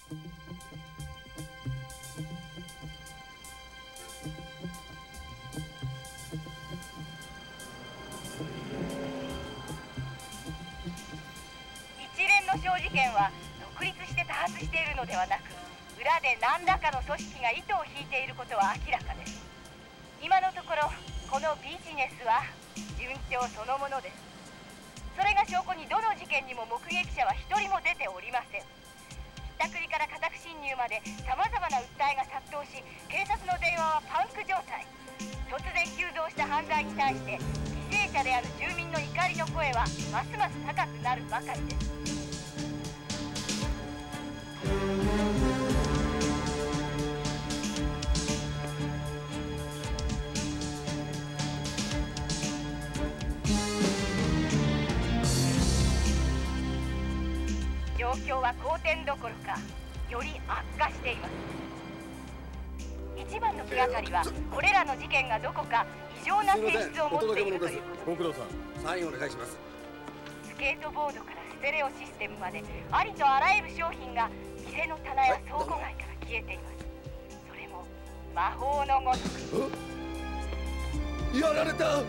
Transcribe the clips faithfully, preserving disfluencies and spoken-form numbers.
一連の小事件は独立して多発しているのではなく、裏で何らかの組織が糸を引いていることは明らかです。今のところこのビジネスは順調そのものです。それが証拠にどの事件にも目撃者は一人も出ておりません。ひったくりから家宅侵入までさまざまな訴えが殺到し、警察の電話はパンク状態。突然急増した犯罪に対して犠牲者である住民の怒りの声はますます高くなるばかりです。状況は好転どころかより悪化しています。一番の気がかりはこれらの事件がどこか異常な性質を持っているということ。 ご苦労さん、サインお願いします。 スケートボードからステレオシステムまでありとあらゆる商品が店の棚や倉庫街から消えています。それも魔法のごとく。 やられた。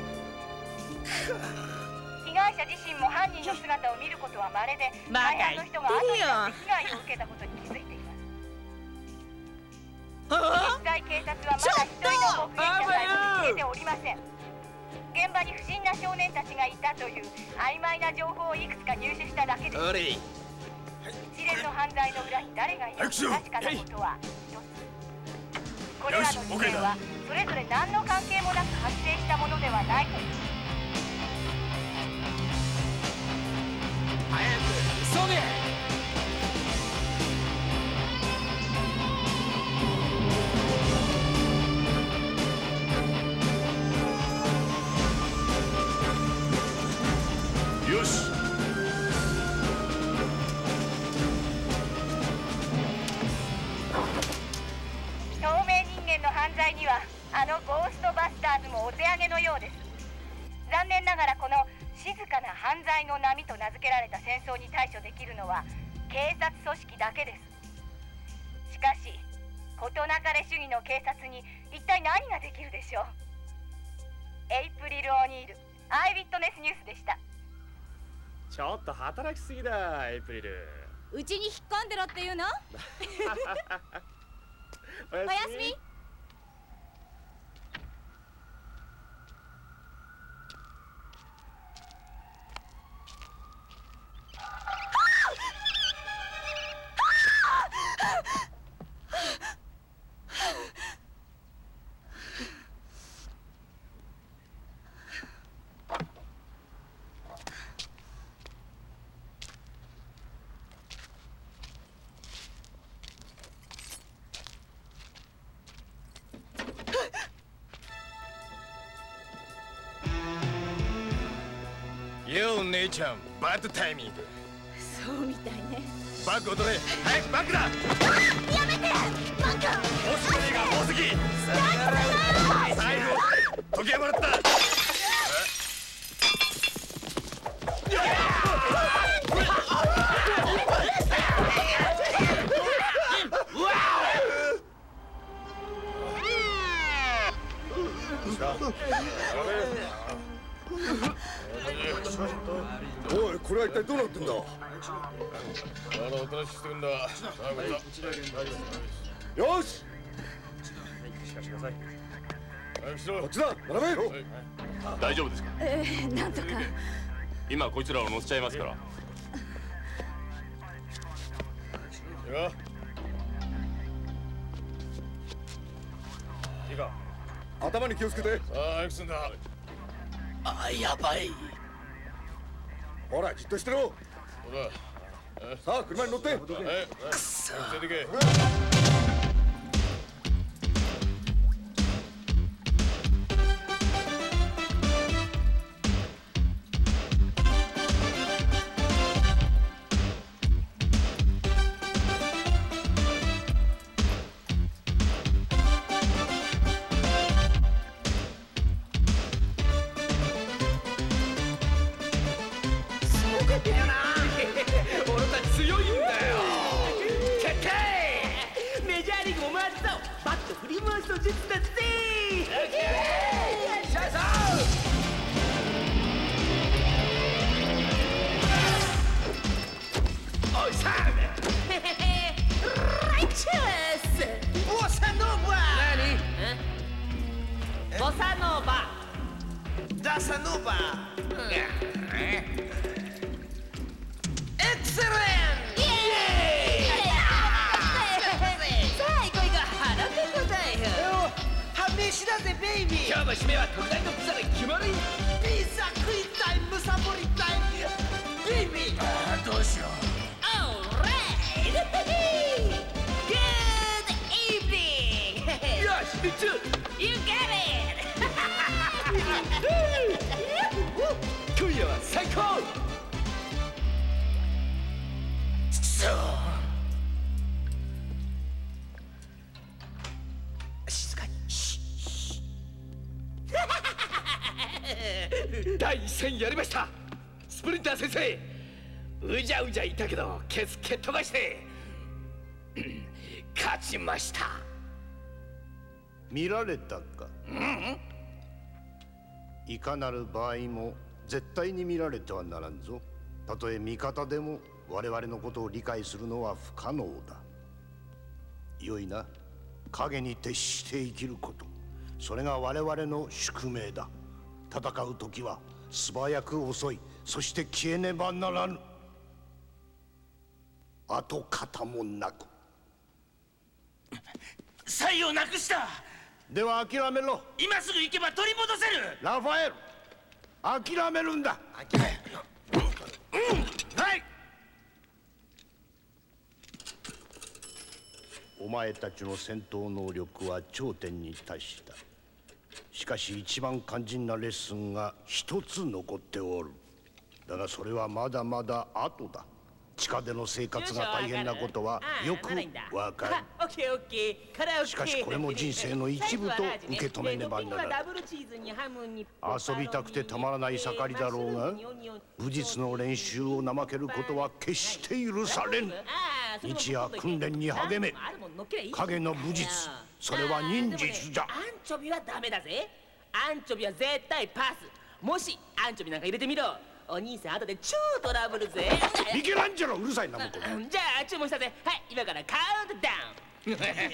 被害者自身も犯人の姿を見ることは稀で、大半の人が後になって被害を受けたことに気づいています。実際警察はまだ一人の目撃者さえも見つけておりません。現場に不審な少年たちがいたという曖昧な情報をいくつか入手しただけです。一連の犯罪の裏に誰がいるか確かなことは一つ。これらの事件はそれぞれ何の関係もなく発生したものではないという。 早く急げ。 よし。 透明人間の犯罪にはあのゴーストバスターズもお手上げのようです。残念ながらこの静かな犯罪の波と名付けられた戦争に対処できるのは警察組織だけです。しかし事なかれ主義の警察に一体何ができるでしょう。エイプリル・オニール、アイウィットネスニュースでした。 ちょっと働きすぎだ、エイプリル。 うちに引っ込んでろっていうの？ おやおやすみ。 よう姉ちゃん、バッドタイミング。 そうみたいね。 バッグを取れ。早くバッグだ。 やめてバカ。 押し金が多すぎ。財布時計もらった。 おい、これは一体どうなってんだ。 あら、おとなしくしてくんだ。よし。 早くしろ。 こっちだ。並べ。 大丈夫ですか。 えー、なんとか。 今こいつらを乗せちゃいますから。いや。いいか。 頭に気をつけて。 さあ、早くすんだ。 あ、やばい。 ほら、じっとしてろ。 ほら。 さあ、車に乗って。 くそ。連れてけ。 俺たち強いんだよ。 メジャーリーグも回ったぞ。バット振り回しの術だぜ。シャーシャー。おいさん。ライチャース。ボサノバ。何？ボサノバ。ダサノバ。エクセレント。イエーイ。さあ行こう行こう。腹ペコだよ。飯だぜベイビー。今日の締めは特大のピザで決まり。ピザ食いたい、むさぼりたいベイビー。ああどうしよう。オーライ。Good evening。よしみっつ。You got it。今夜は最高。そう静かに。だいいっ戦やりました。スプリンター先生、うじゃうじゃいたけどケツ蹴っ飛ばして勝ちました。 見られたか。うん、いかなる場合も絶対に見られてはならんぞ。たとえ味方でも我々のことを理解するのは不可能だ。良いな。影に徹して生きること、それが我々の宿命だ。戦う時は素早く遅い、そして消えねばならぬ。跡形もなく。 サイをなくした。 では諦めろ。 今すぐ行けば取り戻せる。 ラファエル、諦めるんだ。 諦める。うん、はい。 お前たちの戦闘能力は頂点に達した。しかし一番肝心なレッスンが一つ残っておる。だがそれはまだまだ後だ。地下での生活が大変なことはよくわかる。しかしこれも人生の一部と受け止めねばならない。遊びたくてたまらない盛りだろうが、武術の練習を怠けることは決して許されぬ。日夜訓練に励め。影の武術、それは忍術じゃ。 アンチョビはダメだぜ。アンチョビは絶対パス。もしアンチョビなんか入れてみろ。お兄さん後で超トラブルぜ。 ミケランジェロ、うるさいなもこ。 じゃあ注文したぜ。はい、今からカウントダウン。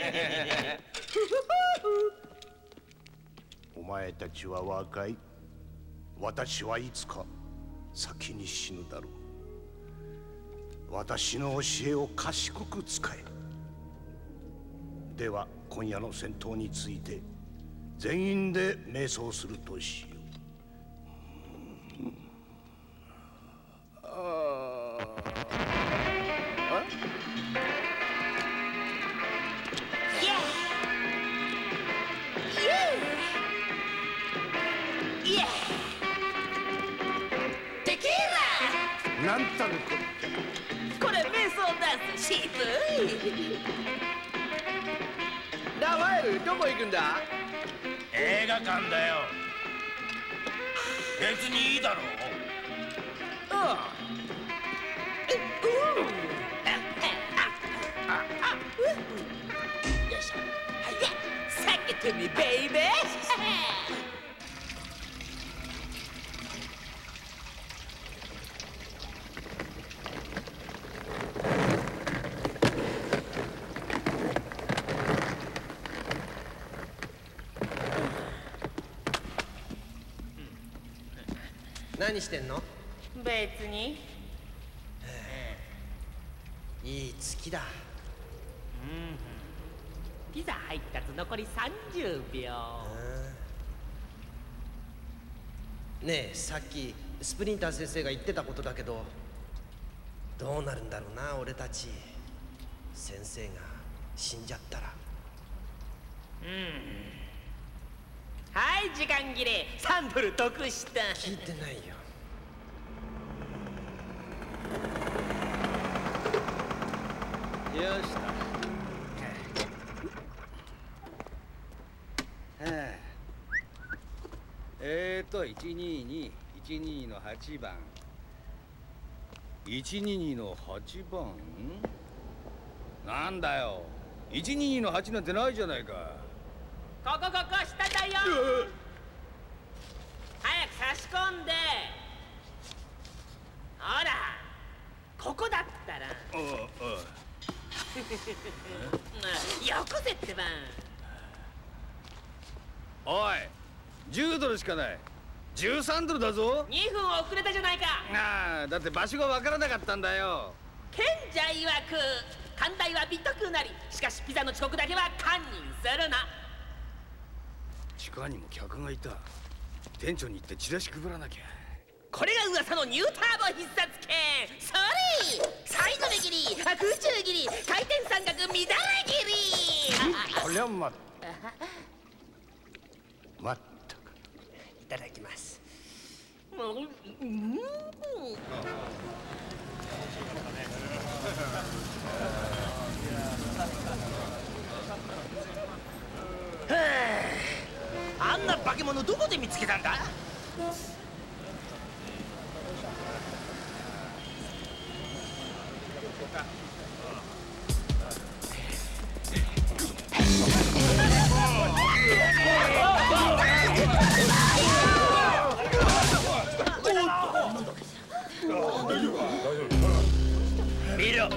お前たちは若い。私はいつか先に死ぬだろう。私の教えを賢く使え。では今夜の戦闘について全員で瞑想するとしよう。なんたるここれ瞑想ダンスシープ。 ラファエル、どこ行くんだ？ 映画館だよ。別にいいだろう。 ああ。よいしょ。はいや。Suck it to me, baby. 何してんの？ 別に。 いい月だ。 うん。ピザ配達残りさんじゅうびょう。 ねえ、さっきスプリンター先生が言ってたことだけど、どうなるんだろうな、俺たち。先生が死んじゃったら。 うん。はい、時間切れ。さんドル得した。 聞いてないよ。 よしと。はあ、えーといちにーにいちにーのはちばんいちにーにのはちばんななんだよ、いちにーにーのはちなんてないじゃないか。 ここここ下だよ。早く差し込んで。ほらここだったら。 おうおうよこせってば。 おい、じゅうドルしかない。じゅうさんドルだぞ。 にふん遅れたじゃないか。 ああ、だって場所がわからなかったんだよ。 賢者曰く寛大は美徳なり、しかしピザの遅刻だけは堪忍するな。 地下にも客がいた。店長に行ってチラシ配らなきゃ。 これが噂のニューターボ必殺剣。それサイドで切り、空中切り、回転三角乱れ切り。 こりゃまったまったか。 いただきます。もう、うん、 あんな化け物どこで見つけたんだ？見ろ。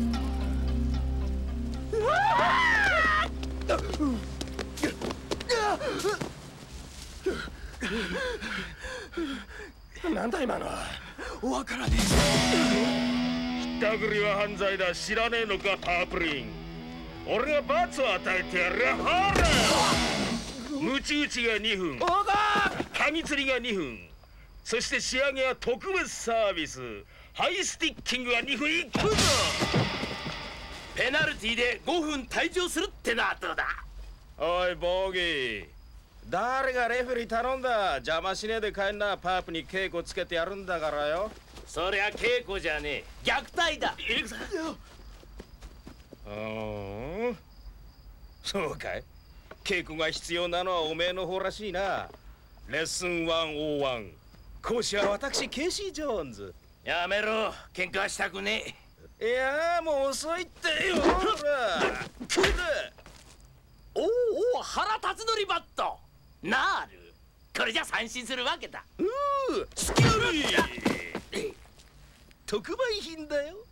なんだ今のは。 わからねえ。 ひったくりは犯罪だ。知らねえのかパープリン。俺が罰を与えてやる。ほら、ムチ打ちがにふん、カミ釣りがにふん、そして仕上げは特別サービス、ハイスティッキングがにふんいくぞ。 ペナルティーでごふん退場するってのはどうだ？ おいボギー、誰がレフェリー頼んだ。邪魔しねえで帰んな。パープに稽古つけてやるんだからよ。 そりゃ稽古じゃねえ、虐待だ。 いくぞ。うーん、そうかい。稽古が必要なのはおめえの方らしいな。レッスンひゃくいち。講師は私ケイシー・ジョーンズ。 やめろ、喧嘩したくねえ。いやーもう遅いってよ。ほら来る。 おおお、腹立つのりバットなる。これじゃ三振するわけだ。 うースキャリー特売品だよ。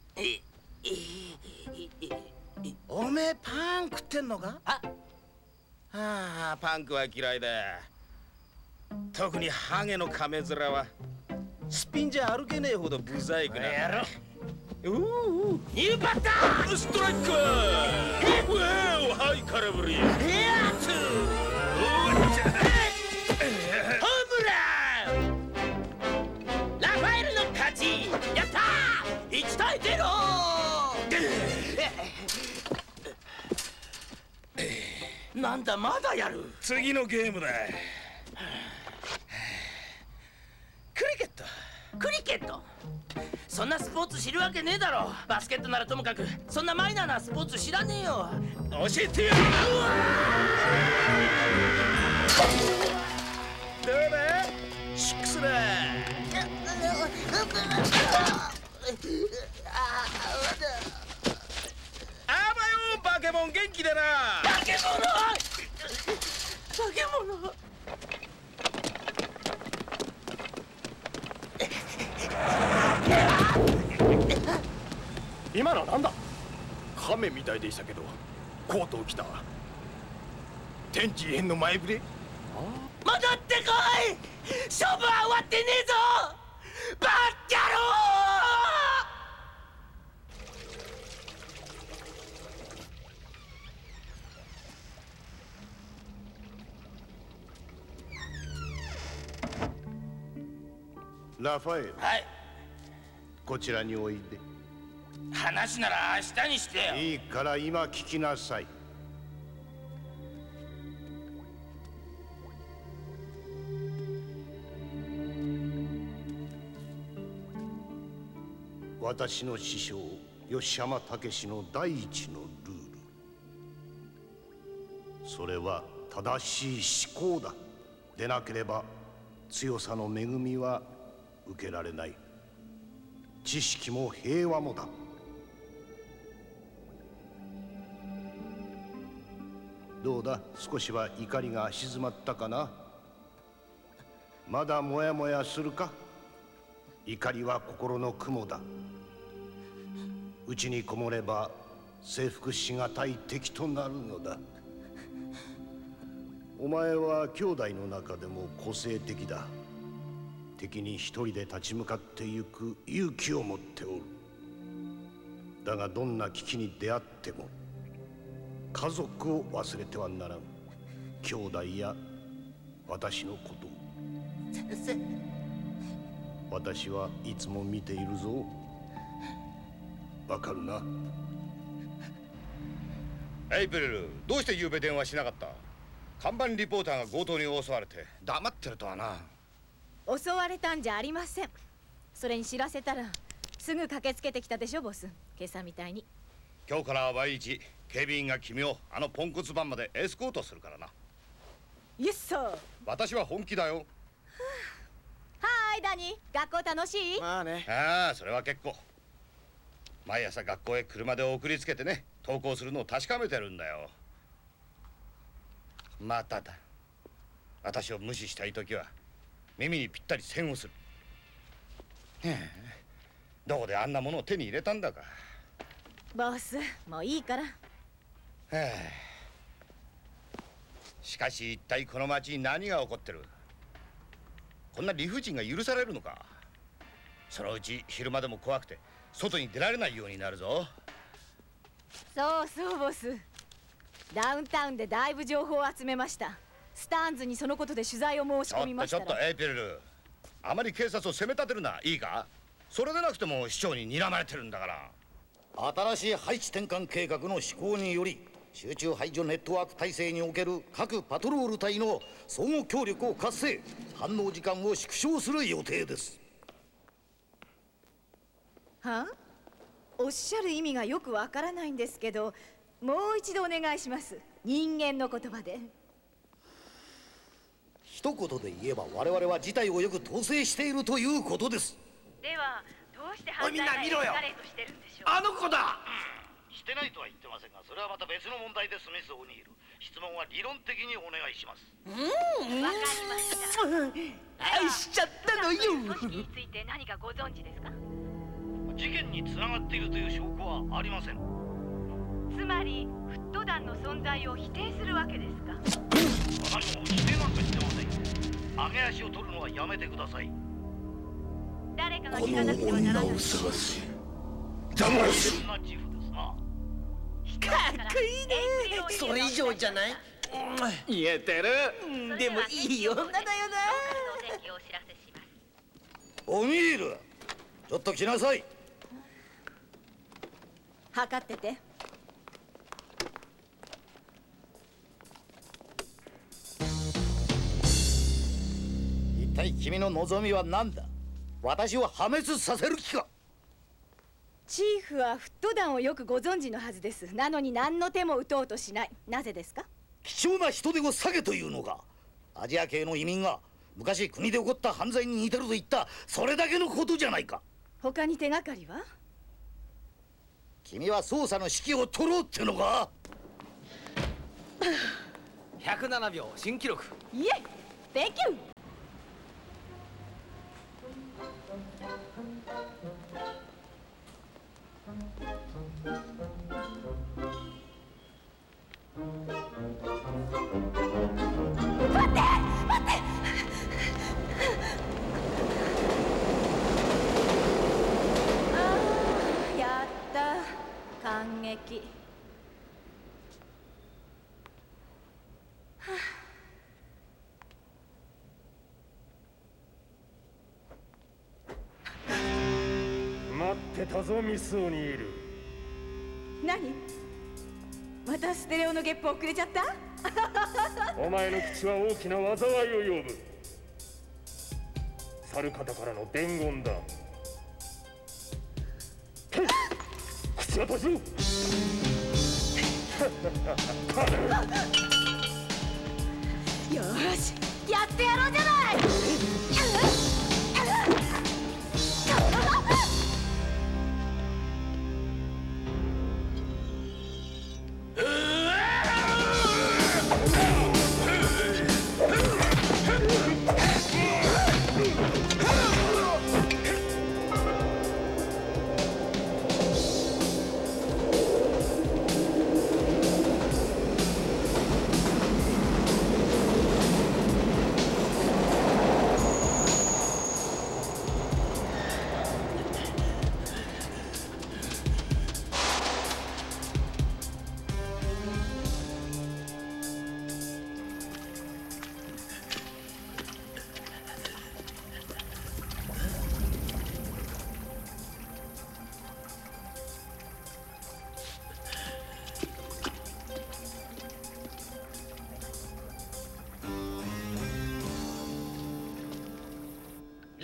おめえパン食ってんのか？ あああ、パンクは嫌いだ。特にハゲの亀面はスピンじゃ歩けねえほどブザイクな。 やろううニューバッターストライクー。うわお、ハイカラブリー。 ヘアツーホームラン。ラファエルの勝ち。やったー、いち対ゼロ。なんだ、まだやる。 次のゲームだ。クリケット。 クリケット、そんなスポーツ知るわけねえだろ。バスケットならともかく、そんなマイナーなスポーツ知らねえよ。 教えてやる。どうだシックスだ。あばよバケモン、元気だな。 化け物化け物。 今のなんだ。亀みたいでしたけどコートを着た。天地異変の前触れ。 戻ってこい。勝負は終わってねえぞバッキャロラファエル、 ー。はい、 こちらにおいで。 話なら明日にしてよ。 いいから今聞きなさい。私の師匠吉山武の第一のルール、それは正しい思考だ。でなければ強さの恵みは受けられない。知識も平和もだ。 どうだ、少しは怒りが静まったかな。まだもやもやするか。怒りは心の雲だ。内にこもれば征服しがたい敵となるのだ。お前は兄弟の中でも個性的だ。敵に一人で立ち向かってゆく勇気を持っておる。だがどんな危機に出会っても家族を忘れてはならん。兄弟や私のことを。 先生、 私はいつも見ているぞ。わかるな。 エイプリル、どうして昨べ電話しなかった？看板リポーターが強盗に襲われて。 黙ってるとはな。 襲われたんじゃありません。それに知らせたらすぐ駆けつけてきたでしょボス。今朝みたいに。 今日からは毎日警備員が君をあのポンコツバンまでエスコートするからな。 イエスサー。 私は本気だよ。 はーいダニー、学校楽しい？ まあね。 ああ、それは結構。毎朝学校へ車で送りつけてね、登校するのを確かめてるんだよ。まただ。私を無視したいときは耳にぴったり線をする。どこであんなものを手に入れたんだか。 ボス、もういいから。 しかし一体この町に何が起こってる？こんな理不尽が許されるのか？そのうち昼間でも怖くて外に出られないようになるぞ。 そうそうボス。ダウンタウンでだいぶ情報を集めました。スターンズにそのことで取材を申し込みましたら。 ちょっとちょっとエイプリル、あまり警察を責め立てるな、いいか？それでなくても市長に睨まれてるんだから。 新しい配置転換計画の施行により集中排除ネットワーク体制における各パトロール隊の相互協力を活性、反応時間を縮小する予定です。 はあ？おっしゃる意味がよくわからないんですけど、もう一度お願いします。人間の言葉で。 一言で言えば我々は事態をよく統制しているということです。 ではどうして犯罪がエスカレートしてるんでしょう？ あの子だ。 してないとは言ってませんが、それはまた別の問題です。ミス・オニール、質問は理論的にお願いします。 わかりました。 愛しちゃったのよ。 組織について何かご存知ですか？ 事件につながっているという証拠はありません。 つまりフット団の存在を否定するわけですか？ 私も否定なんかしてません。上げ足を取るのはやめてください。 誰かが聞かなくてはならない。 この女を探せ。 騙せ。そんな自負ですな。 かっこいいね。それ以上じゃない？ 言えてる。 でもいい女だよな。 オニール、ちょっと来なさい。 測ってて。 一体君の望みは何だ？私を破滅させる気か？ チーフはフット団をよくご存知のはずです。なのに何の手も打とうとしない。なぜですか？ 貴重な人手を下げというのか？アジア系の移民が昔国で起こった犯罪に似てると言った、それだけのことじゃないか。 他に手がかりは？ 君は捜査の指揮を取ろうってのか？ ひゃくななびょう新記録。 イエイ Thank you。待って待ってああ、やった感激。はあ、 待ってたぞミス・オニール。 何？またステレオのゲップ遅れちゃった？ お前の口は大きな災いを呼ぶ。去る方からの伝言だ。口を閉じろ。 よし、やってやろうじゃない。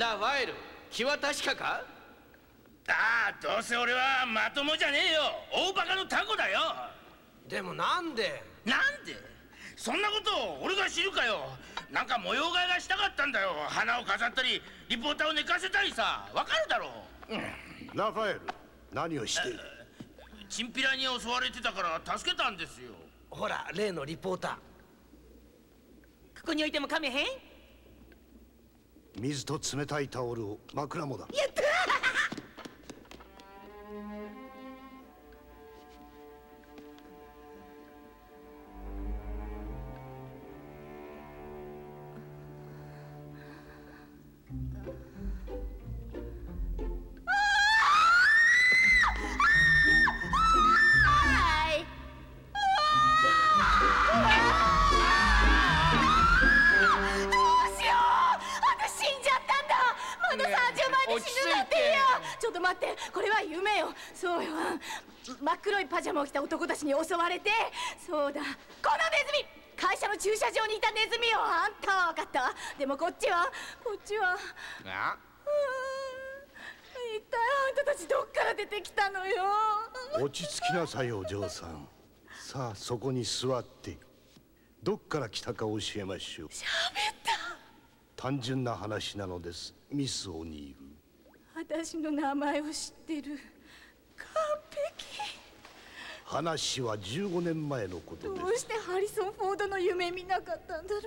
ラファエル、気は確かか？ ああ、どうせ俺はまともじゃねえよ。大バカのタコだよ。 でもなんで？ なんで？そんなことを俺が知るかよ。なんか模様替えがしたかったんだよ。花を飾ったりリポーターを寝かせたりさ、わかるだろう、うん、 ラファエル、何をしている？ チンピラに襲われてたから助けたんですよ。 ほら、例のリポーター。 ここに置いてもかめへん？ 水と冷たいタオルを枕もだ。 やったー真っ黒いパジャマを着た男たちに襲われて、そうだ、このネズミ、会社の駐車場にいたネズミよ。あんたは分かった。でもこっちはこっちはあ一体あんたたちどっから出てきたのよ。 落ち着きなさいお嬢さん。さあそこに座ってどっから来たか教えましょう。 喋った。 単純な話なのです、ミス・オニール。 私の名前を知ってる。完璧。 話はじゅうごねんまえのことです。 どうしてハリソン・フォードの夢見なかったんだろ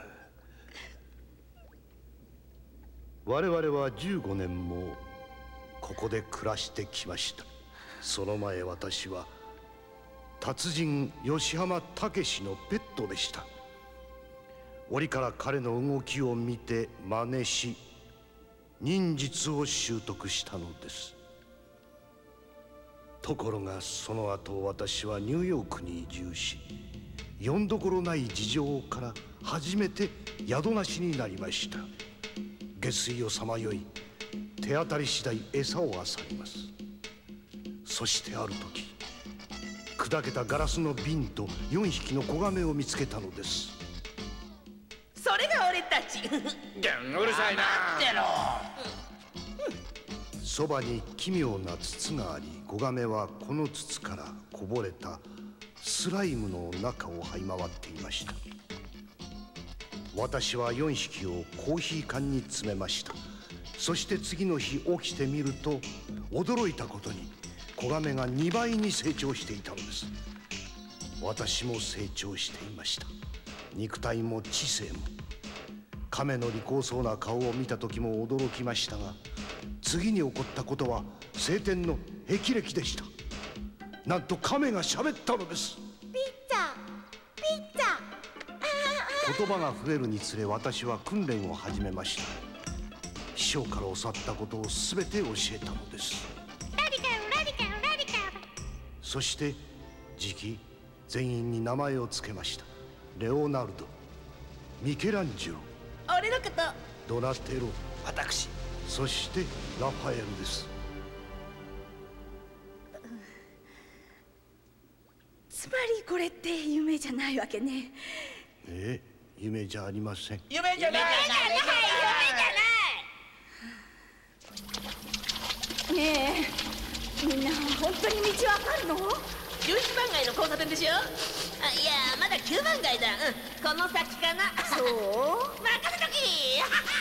う。我々はじゅうごねんもここで暮らしてきました。その前私は達人吉浜武史のペットでした。折から彼の動きを見て真似し忍術を習得したのです。ところがその後私はニューヨークに移住し、よんどころない事情から初めて宿なしになりました。下水をさまよい手当たり次第餌を漁ります。そしてある時砕けたガラスの瓶とよんひきの子亀を見つけたのです。 それが俺たち。 うるさいな。 待ってろ。 そばに奇妙な筒があり、子亀はこの筒からこぼれたスライムの中を這い回っていました。私はよんひきをコーヒー缶に詰めました。そして次の日起きてみると驚いたことに子亀がにばいに成長していたのです。私も成長していました。肉体も知性も。亀の利口そうな顔を見た時も驚きましたが、次に起こったことは晴天の霹靂でした。なんと亀が喋ったのです。 ピッツァピッツァ。 言葉が増えるにつれ私は訓練を始めました。師匠から教わったことを全て教えたのです。 ラディカルラディカルラディカル。 そして次期全員に名前を付けました。レオナルド、ミケランジェロ、 俺のことドナテロ、 私、 そしてラファエルです。 つまりこれって夢じゃないわけね。 ええ、夢じゃありません。 夢じゃない。 夢じゃない。ねえ、みんな本当に道わかるの？ じゅういちばん街の交差点でしょ。あ、いやまだきゅうばん街だ。うん、この先かな。 そう？ 任せとき。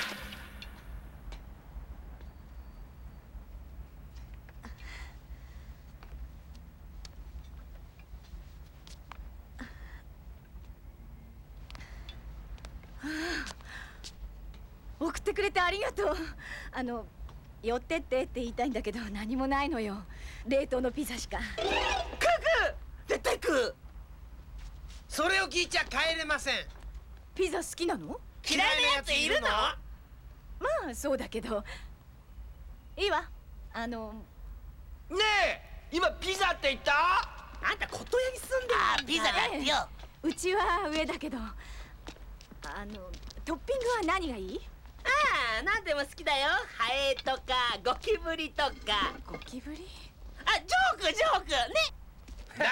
送ってくれてありがとう。あの寄ってってって言いたいんだけど何もないのよ。冷凍のピザしか。 クク絶対食う。それを聞いちゃ帰れません。 ピザ好きなの？ 嫌いなやついるの？ まあそうだけどいいわ。あのねえ、今ピザって言った？ あんた琴屋に住んでる。ああ、ピザだってよ。 うちは上だけど、あのトッピングは何がいい？ ああ、何でも好きだよ。ハエとかゴキブリとか。 ゴキブリ？ あ、ジョークジョークね。 さ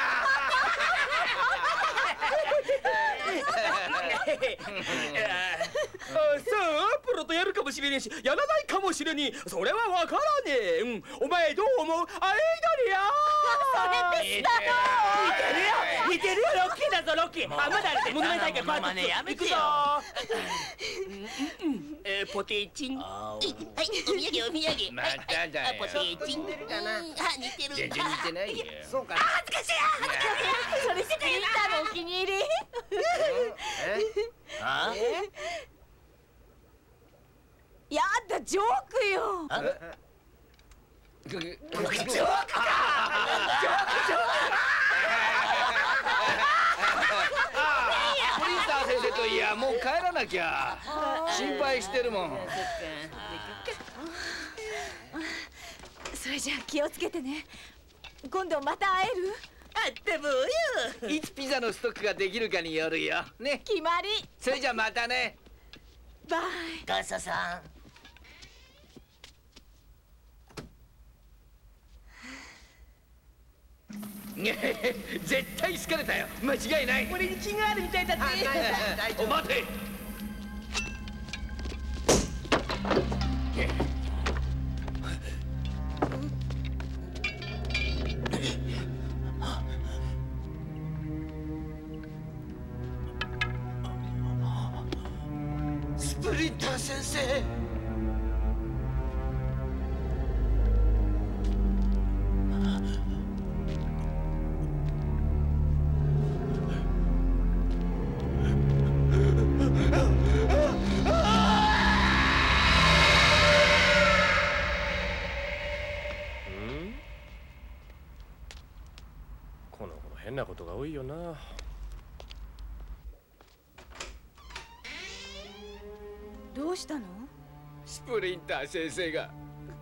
あプロとやるかもしれねえし、やらないかもしれねえ。それはわからねえ。うん、お前どう思う？アイドリアそれでしたの。似てるよ、似てるよ。ロッキーだぞ、ロッキー。あ、まだあれでモノマネ大会パートツー。 やめてよ。 えー、ポテチン。 はい、お土産お土産。 まただよ。 ポテチン。似てるかな。あ、似てる。 全然似てないよ。 そうか。 恥ずかしい。恥ずかしい。 それスプリンターのお気に入り。 あ？ やだ、ジョークよ。 ジョークか。ジョーク、ジョーク。 プリンター先生といや、もう帰らなきゃ。心配してるもん。 それじゃあ気をつけてね。今度また会える？ あったぼうよ。 いつピザのストックができるかによるよ。ね。 決まり。 それじゃまたね。 バイ。 ガサさん。 絶対好かれたよ。間違いない。 俺に気があるみたいだって。 お待て。 スプリンター先生。 この頃変なことが多いよな。 どうしたの？ スプリンター先生が。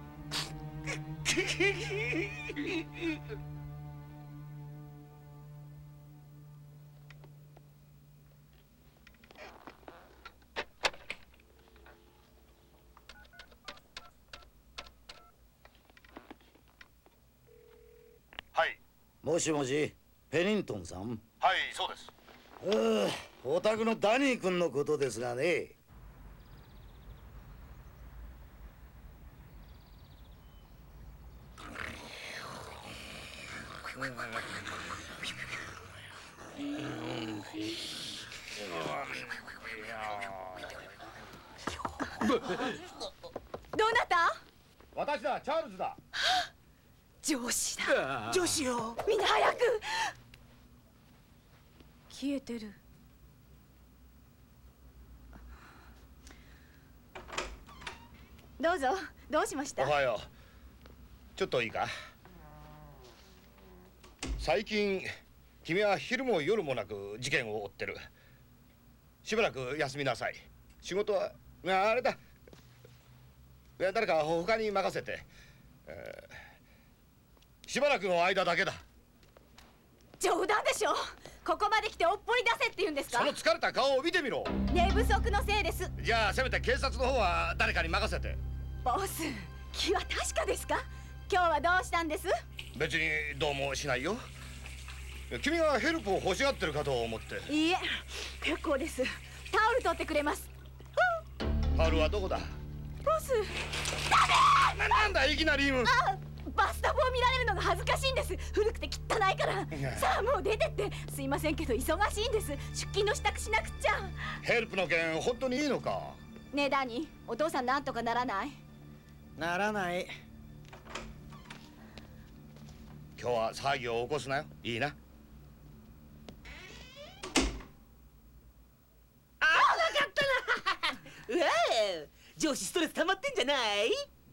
はい。 もしもし、ペニントンさん。 はい、そうです。 うー、お宅のダニー君のことですがね。 どうなった？ 私だ、チャールズだ。 上司だ。 女子よ。 みんな早く。消えてる。どうぞ。どうしました？ おはよう。ちょっといいか。最近君は昼も夜もなく事件を追ってる。しばらく休みなさい。仕事はあれだ。いや誰か他に任せて、えー、しばらくの間だけだ。 冗談でしょ。ここまで来ておっぽり出せって言うんですか？ その疲れた顔を見てみろ。 寝不足のせいです。 じゃあせめて警察の方は誰かに任せて。 ボス、気は確かですか？今日はどうしたんです？ 別にどうもしないよ。君がヘルプを欲しがってるかと思って。 いいえ、結構です。タオル取ってくれます。 タオルはどこだ？ ボス。 ダメ！な、なんだいきなり。 あ、バスタブを見られるのが恥ずかしいんです。古くて汚いから。さあもう出てって。すいませんけど忙しいんです。出勤の支度しなくちゃ。 ヘルプの件本当にいいのか？ ねえダニー、お父さんなんとかならない？ ならない。 今日は騒ぎを起こすなよ。いいな。 ああ、なかったな。うわあ、上司ストレス溜まってんじゃない？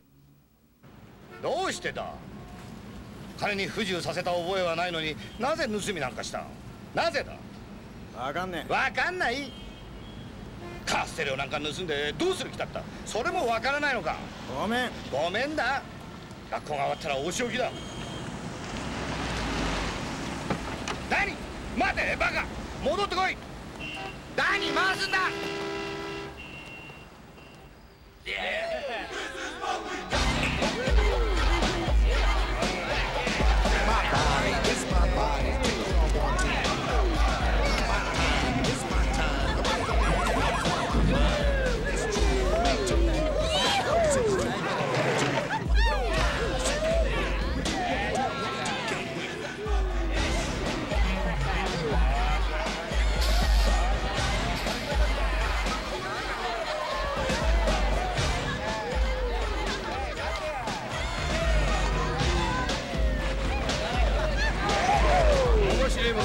どうしてだ？金に不自由させた覚えはないのになぜ盗みなんかしたの？なぜだ？ わかんねえ。 わかんない？カーステレオなんか盗んでどうする気だった？それもわからないのか？ ごめん。 ごめんだ。学校が終わったらお仕置きだ。ダニー、待てバカ。戻ってこい。ダニー、回すんだ。 It's my time.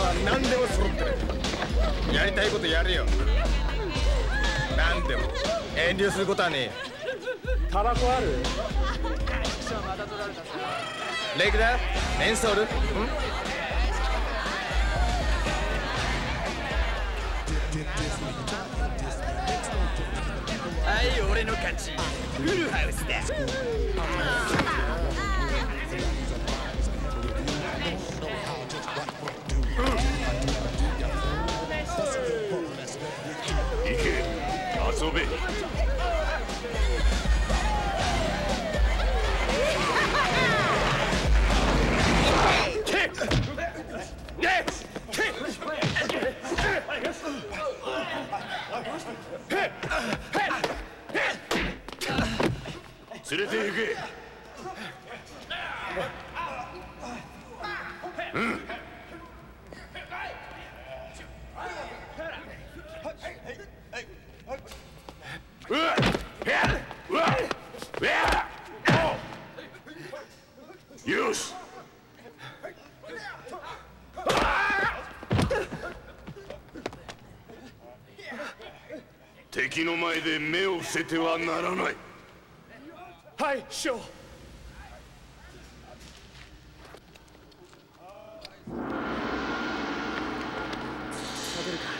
は何でも揃ってる。やりたいことやるよ。何でも遠慮することはねえ。タバコある？レギュラー？メンソール？ん？はい、俺の勝ち。フルハウスだ。 行け、遊べ。連れて行け。うん。うわっ、うわっ、よし。敵の前で目を伏せてはならない。 はい、師匠。食べるか。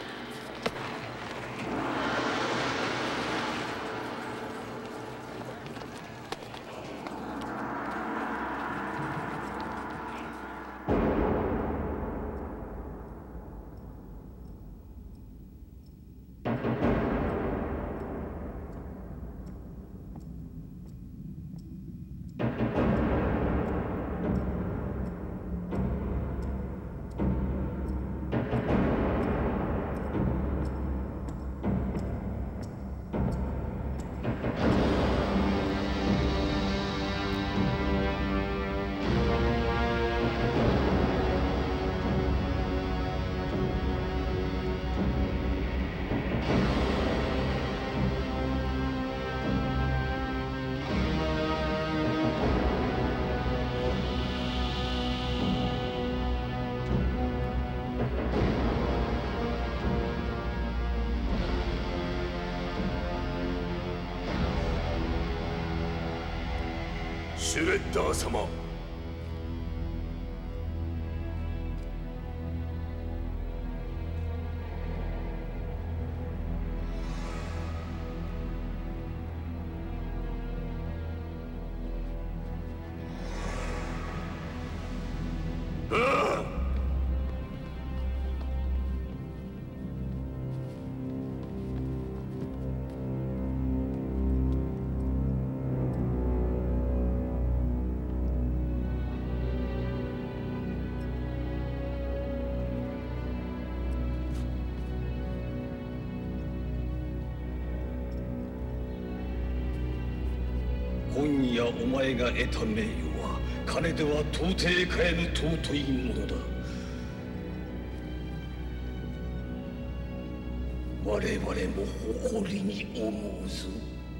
シュレッダー様。 今夜お前が得た名誉は金では到底買えぬ尊いものだ。我々も誇りに思うぞ。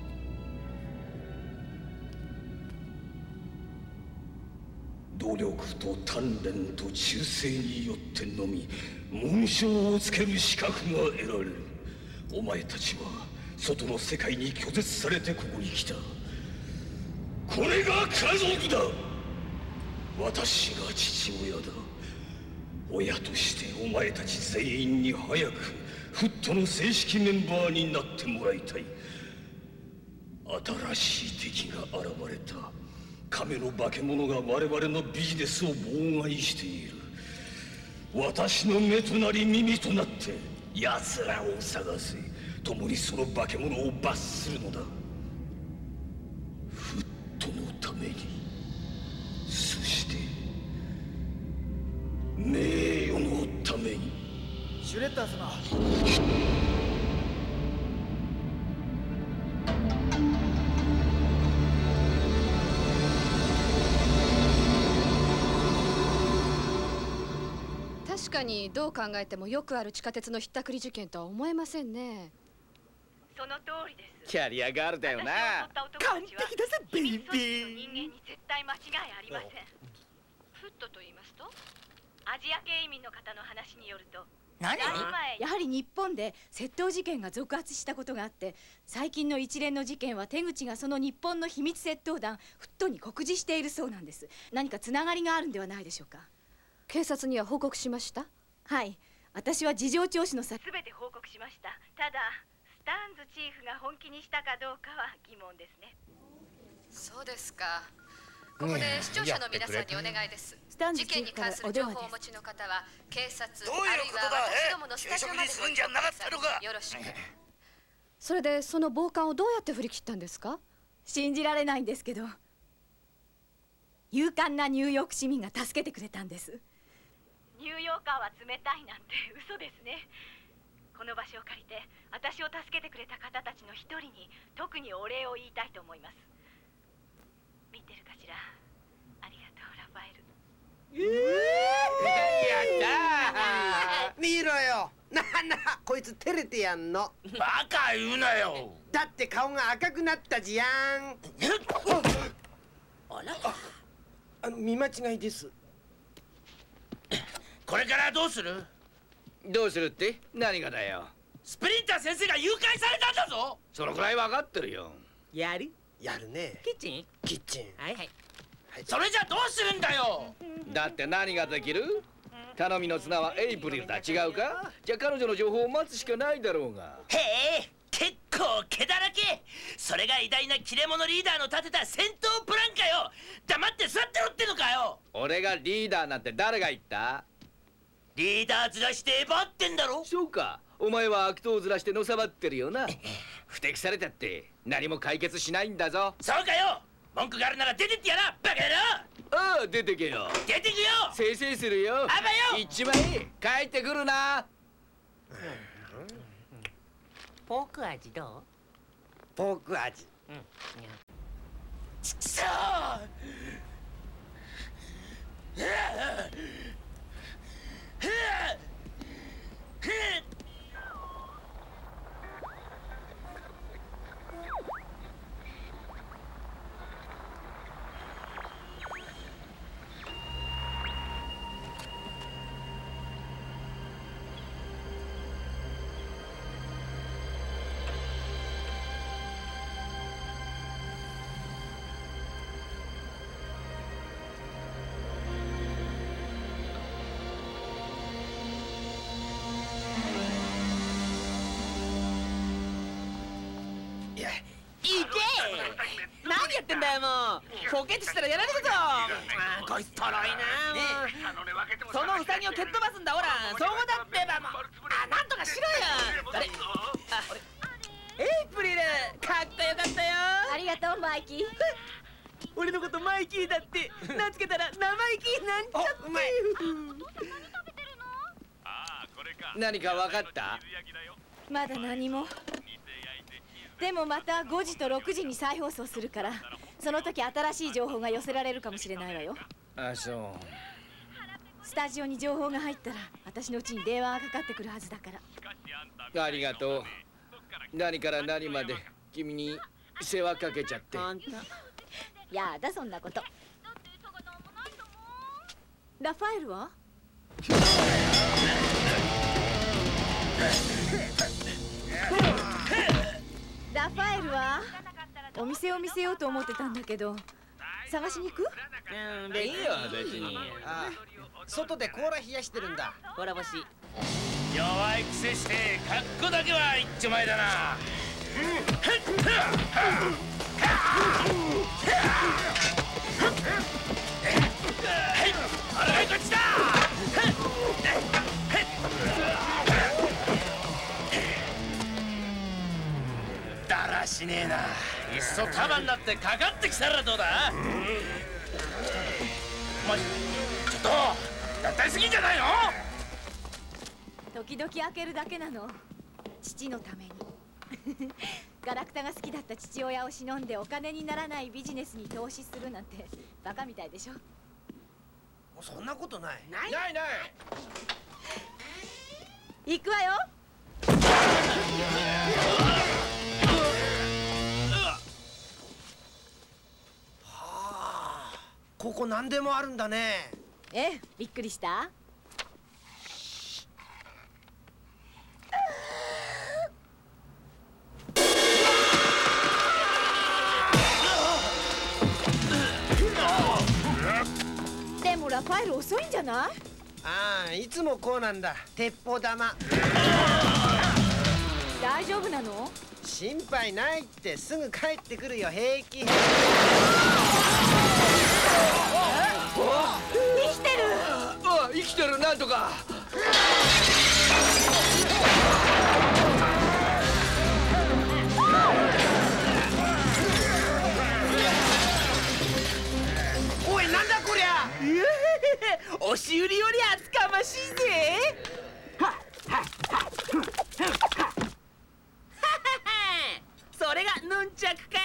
努力と鍛錬と忠誠によってのみ紋章をつける資格が得られる。お前たちは外の世界に拒絶されてここに来た。これが家族だ。私が父親だ。親としてお前たち全員に早くフットの正式メンバーになってもらいたい。新しい敵が現れた。亀の化け物が我々のビジネスを妨害している。私の目となり耳となって奴らを探せ。共にその化け物を罰するのだ。フットのために、そして名誉のために。 シュレッダー様。 確かにどう考えてもよくある地下鉄のひったくり事件とは思えませんね。 その通りです。 キャリアガールだよな。 完璧だぜベイビー。人間に絶対間違いありません。 フットと言いますと、 アジア系移民の方の話によると、 何？やはり日本で窃盗事件が続発したことがあって、最近の一連の事件は手口がその日本の秘密窃盗団フットに酷似しているそうなんです。何かつながりがあるんではないでしょうか。 警察には報告しました？ はい、私は事情聴取の際すべて報告しました。ただスターンズチーフが本気にしたかどうかは疑問ですね。 そうですか。ここで視聴者の皆さんにお願いです。事件に関する情報をお持ちの方は警察あるいは私どものスタジオまでご連絡ください。よろしく。それでその暴漢をどうやって振り切ったんですか？ 信じられないんですけど、勇敢なニューヨーク市民が助けてくれたんです。 ニューヨーカーは冷たいなんて嘘ですね。この場所を借りて私を助けてくれた方たちの一人に特にお礼を言いたいと思います。見てるかしら。ありがとうラファエル。 やったー見ろよ。なあなあ、こいつ照れてやんの。 バカ言うなよ。 だって顔が赤くなったじゃん。あら、あの見間違いです。 これからどうする？ どうするって何がだよ。 スプリンター先生が誘拐されたんだぞ。 そのくらい分かってるよ。 やる？ やるね。 キッチン？ キッチン。 はいはい。 それじゃどうするんだよ。 だって何ができる？頼みの綱はエイプリルだ。違うか？じゃあ彼女の情報を待つしかないだろうが。 へえ、結構毛だらけ。それが偉大な切れ者リーダーの立てた戦闘プランかよ。黙って座ってろってのかよ。 俺がリーダーなんて誰が言った？ リーダーずらしてえばってんだろ。 そうか、お前は悪党ずらしてのさばってるよな。ふてくされたって何も解決しないんだぞ。 そうかよ。文句があるなら出てってやな、バカ野郎。 ああ、出てけよ。 出てくよ。 せいせいするよ。 あばよ。 一枚帰ってくるな。 ポーク味どう？ ポーク味。 うん。 ちくしょう。 何やってんだよもう。ポケットしたらやられるぞ。こいつとろいなもう。そのウサギを蹴っ飛ばすんだ。ほらそこだってばもう。あ、なんとかしろよ。あれ、あ、エイプリルかっこよかったよ。 ありがとうマイキー。 俺のことマイキーだって名付けたら生意気になんちゃって。うまい。 何か分かった？ まだ何も。でもまたごじとろくじに再放送するから、その時新しい情報が寄せられるかもしれないわよ。 あ、そう。 スタジオに情報が入ったら私のうちに電話がかかってくるはずだから。 ありがとう。何から何まで君に世話かけちゃって。 やだそんなこと。ラファエルは？ラファエルはお店を見せようと思ってたんだけど、探しに行く？ うん、でいいよ別に。 ああ、外でコーラ冷やしてるんだ。 コーラ欲しい。 弱いくせして格好だけは一丁前だな。あれこっちだ。だらしねえな。いっそ束になってかかってきたらどうだ。お前ちょっとやったりすぎんじゃないの。 時々開けるだけなの。父のために。ガラクタが好きだった父親を忍んでお金にならないビジネスに投資するなんてバカみたいでしょ。 そんなことない。 ないないない。 行くわよ。 はあ、ここ何でもあるんだね。 ええ、びっくりした？ はファイル遅いんじゃない？ ああ、いつもこうなんだ。鉄砲玉。 大丈夫なの？ 心配ないって、すぐ帰ってくるよ。平気。生きてる。あ、生きてる。なんとか。 おい、なんだこりゃ。押し売りより厚かましいぜ。それがヌンチャクか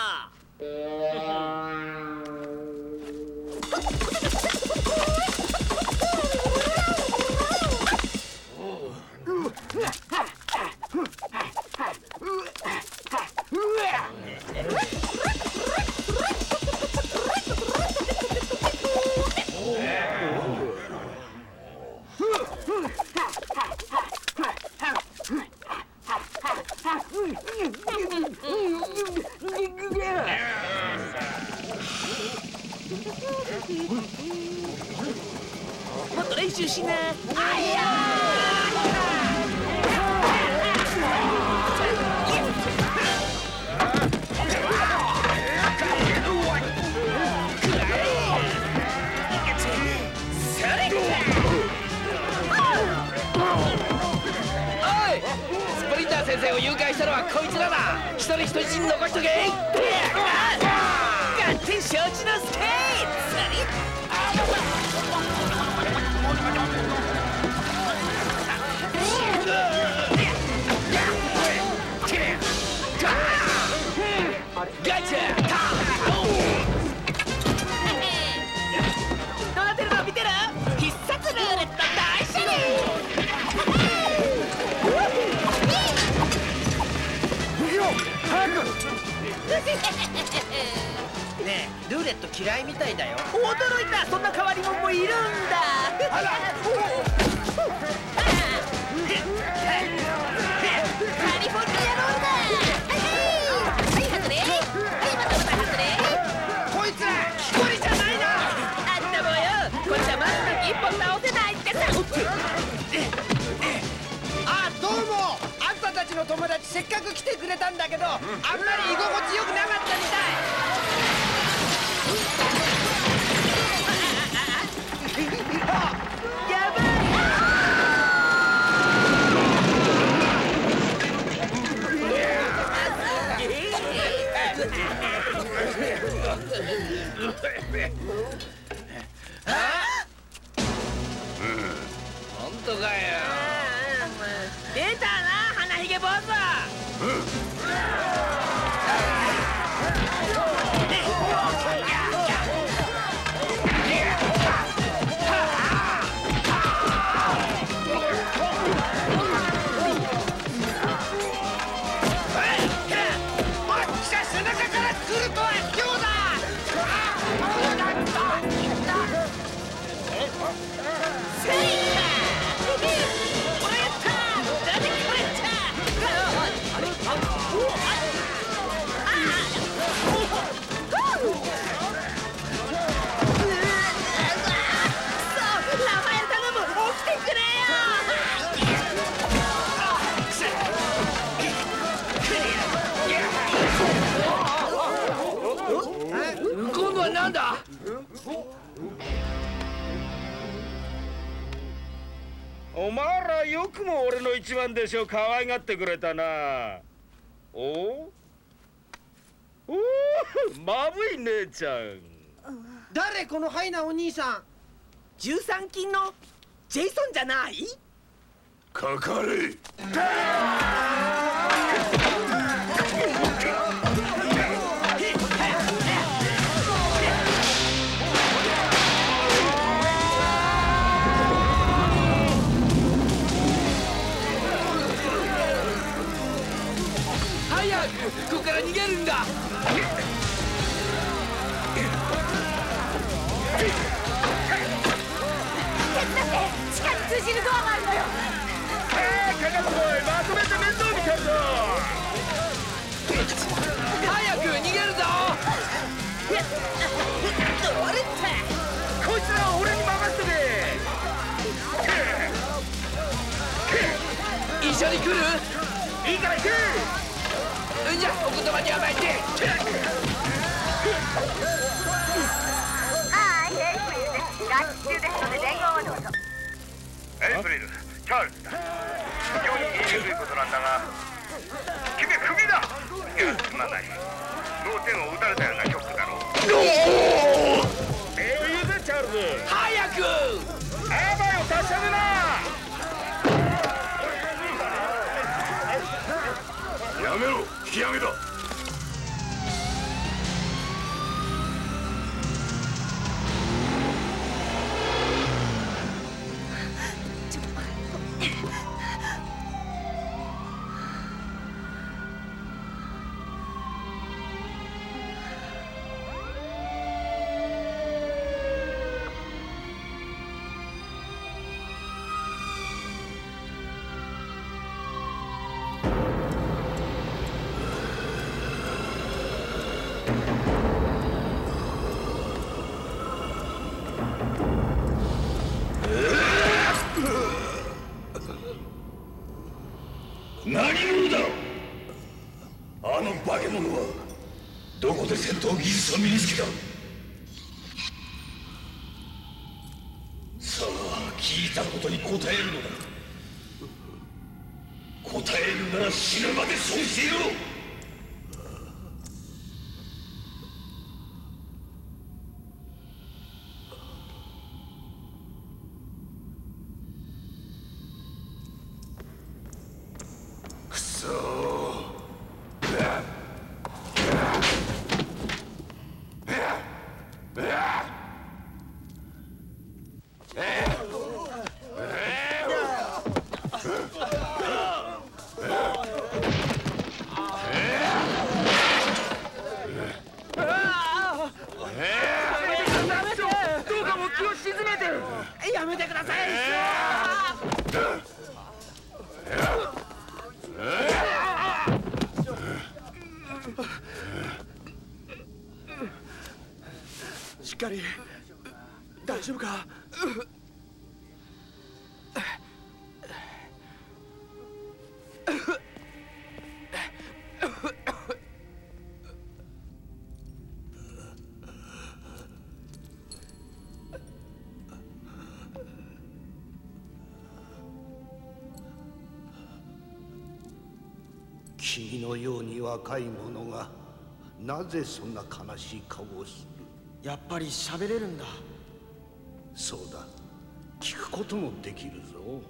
もっと練習しな。あいやスプリンター先生を誘拐したのはこいつらだ。一人人質に残しとけ。ガッテン承知のスケーガチャどうなってるの見てる。必殺ルーレット大勝利。 早く。ねえ、ルーレット嫌いみたいだよ。 驚いた。そんな変わり者もいるんだ。あらカリフォルニアロールだ。はい外れ。はいまたまた外れ。こいつら木こりじゃないな。あんたもよ、こっちはまず一本倒せないってさ。 あ、どうも。あんたたちの友達せっかく来てくれたんだけど、あんまり居心地よくなかったみたい。 やばい。 本当かよ。 出たな、花ひげ坊主。 今度はなんだ。 お前らよくも俺の一番弟子を可愛がってくれたな。おおまぶい姉ちゃん。 誰このハイなお兄さん。 じゅうさんきんのジェイソンじゃない？ かかれ。 早くここから逃げるんだ。 地下に通じるドアがあるのよ。 ああ、かかってこい。まとめて面倒見てるぞ。 早く逃げるぞ。 こいつらは俺に緒に来る？ いいから行く。 じゃあお言葉に甘えて。 はい、エイプリルです。合宿中ですので伝言をどうぞ。 エイプリル、チャールズだ。非常に言いにくいことなんだが、君クビだ。いや、すまない。脳天を打たれたようなショックだろう。 手を言うぜチャールズ。 早く。 アバイを達者でな。 やめろ、引き上げだ。何者だ。あの化け物はどこで戦闘技術を身につけた。さあ、聞いたことに答えるのだ。答えるなら死ぬまでそうしていろ。 やめてください。しっかり。大丈夫か。 君のように若い者がなぜそんな悲しい顔をする。 やっぱり喋れるんだ。 そうだ、聞くこともできるぞ。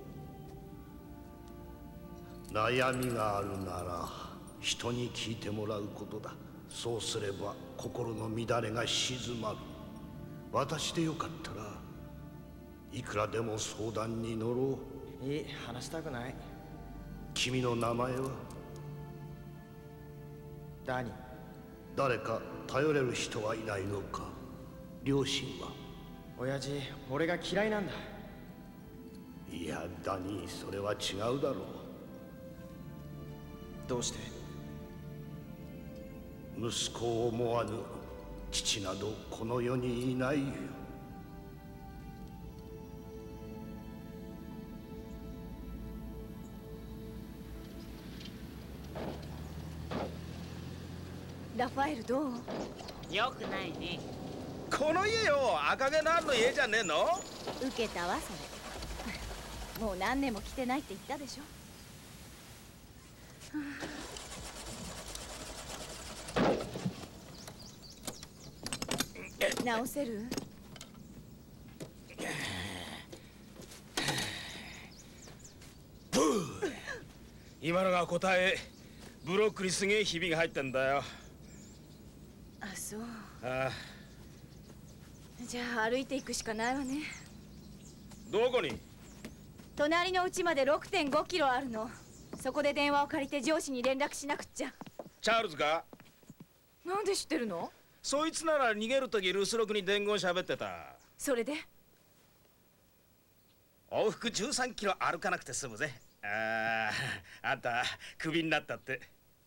悩みがあるなら人に聞いてもらうことだ。そうすれば心の乱れが静まる。私でよかったらいくらでも相談に乗ろう。いい、話したくない。 君の名前は？ ダニ。 誰か頼れる人はいないのか。両親は？ 親父、俺が嫌いなんだ。 いや、ダニー、それは違うだろう。 どうして？ 息子を思わぬ父などこの世にいないよ。 ラファエルどう？ よくないね。 この家よ、赤毛のアンの家じゃねえの？ 受けたわそれ。もう何年も来てないって言ったでしょ。直せる？ 今のが答え。ブロックにすげえひびが入ってんだよ。 あ、そう。 ああ。 じゃあ歩いていくしかないわね。 どこに？ 隣の家まで ろくてんごキロあるの。そこで電話を借りて上司に連絡しなくっちゃ。 チャールズか？ なんで知ってるの？ そいつなら逃げるとき留守録に伝言喋ってた。 それで？ 往復じゅうさんキロ歩かなくて済むぜ。ああ、あんたクビになったって。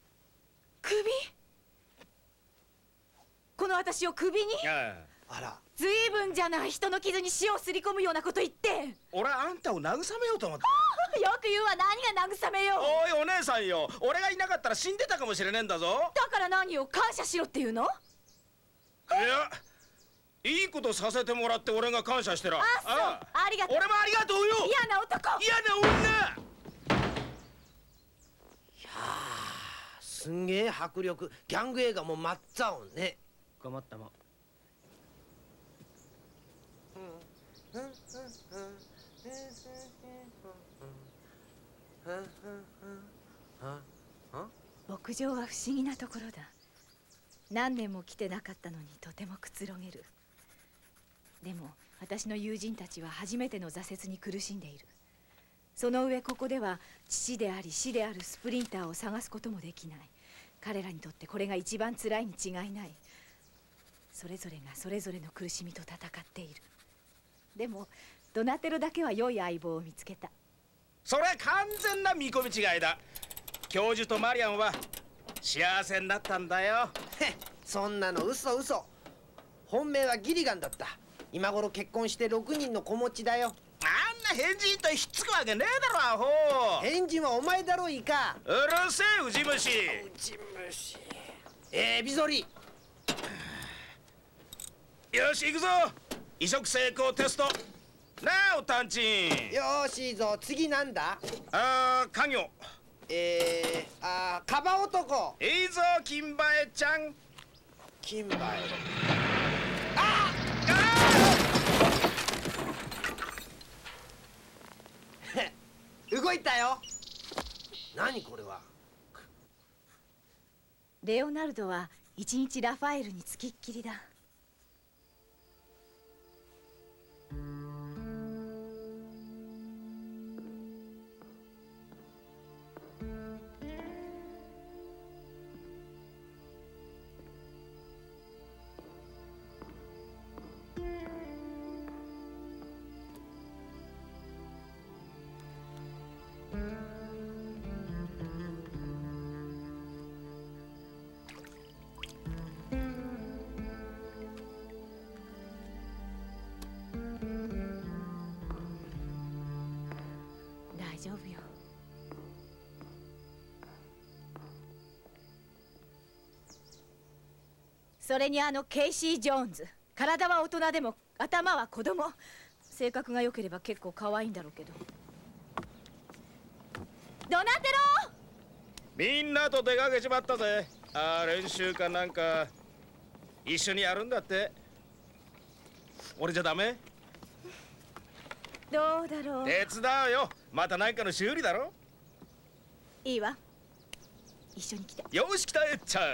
クビ？この私をクビに？ ああら、 ずいぶんじゃない、人の傷に塩をすり込むようなこと言って。 俺はあんたを慰めようと思って。 よく言うわ、何が慰めよう。 おいお姉さんよ、俺がいなかったら死んでたかもしれねえんだぞ。 だから何を感謝しろっていうの？ いや、いいことさせてもらって俺が感謝してら。 あ、そう、ありがとう。 俺もありがとうよ。 嫌な男、 嫌な女。 いやー、すんげえ迫力。ギャング映画も真っ青ね。 ごもっとも。 牧場は不思議なところだ。何年も来てなかったのにとてもくつろげる。でも私の友人たちは初めての挫折に苦しんでいる。その上ここでは父であり死であるスプリンターを探すこともできない。彼らにとってこれが一番辛いに違いない。それぞれがそれぞれの苦しみと戦っている。でもドナテロだけは良い相棒を見つけた。 それは完全な見込み違いだ。教授とマリアンは幸せになったんだよ。 へ、そんなの嘘嘘。本命はギリガンだった。今頃結婚してろくにんの子持ちだよ。 あんな変人とひっつくわけねえだろアホ。 変人はお前だろイカ。 うるせえウジ虫。 ウジ虫。えー、ビゾリ。 よし行くぞ。移植成功テスト。なあおたんちん。 よーしいいぞ。次なんだ？ あー、家業。 えー、あー、カバ男。 いいぞ金馬えちゃん。 金馬え。 ああ動いたよ。何これは。 レオナルドは一日ラファエルにつきっきりだ。大丈夫よ。それにあのケイシー・ジョーンズ、体は大人でも頭は子供。性格が良ければ結構可愛いんだろうけど。ドナテロみんなと出かけちまったぜ。ああ、練習かなんか一緒にやるんだって。俺じゃダメ？ どうだろう。 手伝うよ。また何かの修理だろ。 いいわ、一緒に来て。 よし来たえっちゃん。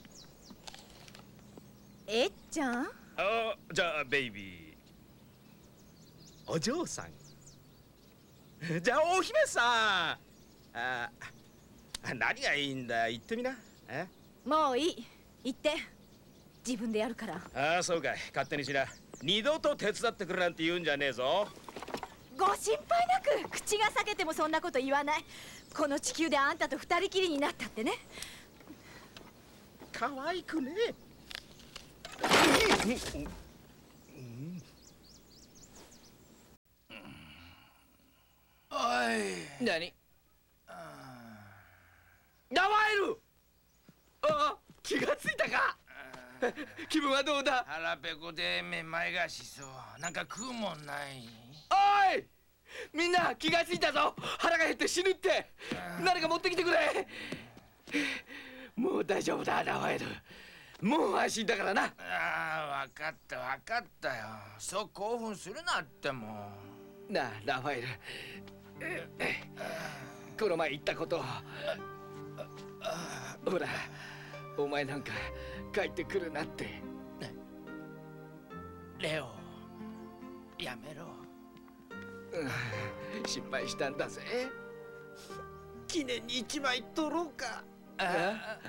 えっちゃん？ あ、じゃあベイビー。お嬢さん。じゃあお姫さん。あ、何がいいんだ、言ってみな。え？ もういい、言って。自分でやるから。 ああ、そうかい。勝手にしな。二度と手伝ってくるなんて言うんじゃねえぞ。 ご心配なく。口が裂けてもそんなこと言わない。この地球であんたと二人きりになったってね。 可愛くねえ。 おい。何？ラファエル。ああ、気がついたか。気分はどうだ？ 腹ペコでめまいがしそう。なんか食うもんない？ おい、みんな気がついたぞ。腹が減って死ぬって。何か持ってきてくれ。もう大丈夫だラファエル。もう安心だからな。 ああ、分かった分かったよ。そう興奮するなってもう。なあラファエル、この前言ったことほら、お前なんか帰ってくるなって。 レオ、やめろ。 うん、心配したんだぜ。 記念に一枚取ろうか。 あ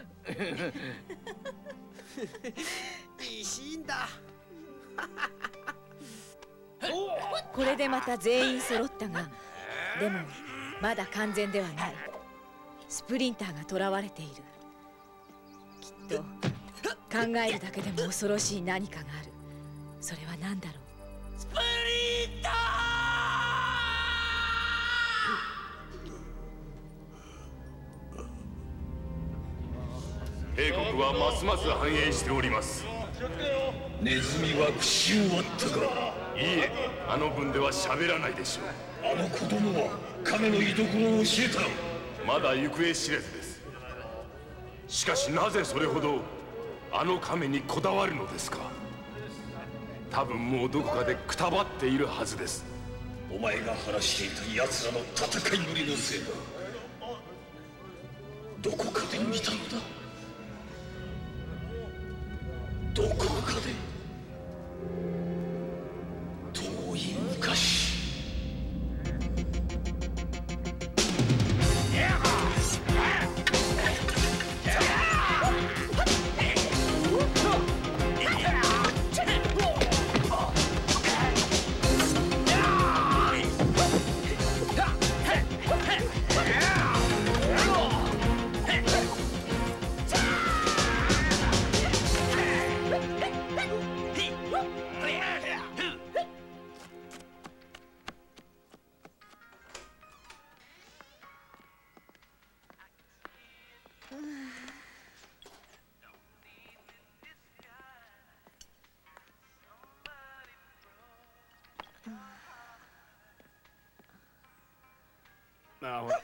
いいシーンだ。 これでまた全員揃ったが、でもまだ完全ではない。スプリンターが囚われている。きっと考えるだけでも恐ろしい何かがある。 それは何だろう。 スプリンター！帝国はますます繁栄しております。 ネズミは口を割ったか。 いいえ、あの分では喋らないでしょう。 あの子供は亀の居所を教えた。 まだ行方知れずです。しかしなぜそれほどあの亀にこだわるのですか。多分もうどこかでくたばっているはずです。 お前が話していた奴らの戦いぶりのせいだ。どこかで見たのだ。どこかで遠い昔。 あ、ほら。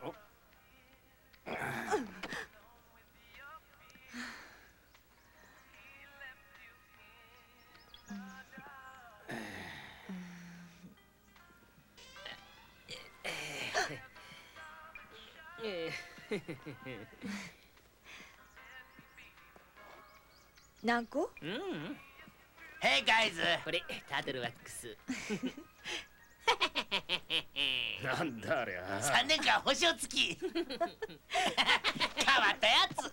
何個？ うん。ヘイガイズ。これタートルワックス。 なんだありゃ。 三年間保証付き。変わったやつ。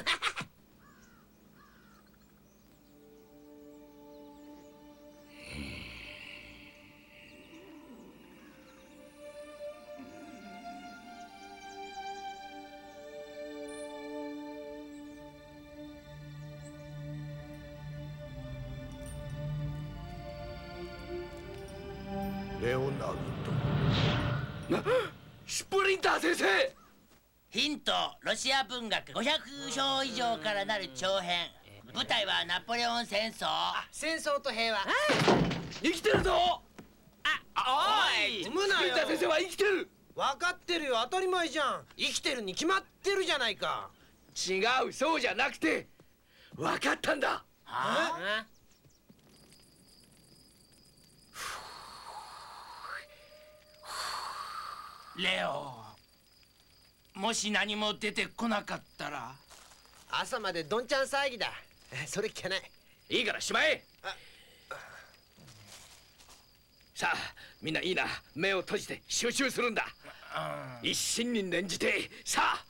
レオナルド。 スプリンター先生。 ヒント、ロシア文学ごひゃく章以上からなる長編。舞台はナポレオン戦争。 戦争と平和。 生きてるぞ。 あ、おい、産むなよ。 スプリンター先生は生きてる。 分かってるよ、当たり前じゃん。生きてるに決まってるじゃないか。 違う、そうじゃなくて分かったんだ。 はあ？レオ、もし何も出てこなかったら。 朝までどんちゃん騒ぎだ。それっきゃない。 いいからしまえ。さあ、みんないいな。目を閉じて集中するんだ。一心に念じて、さあ。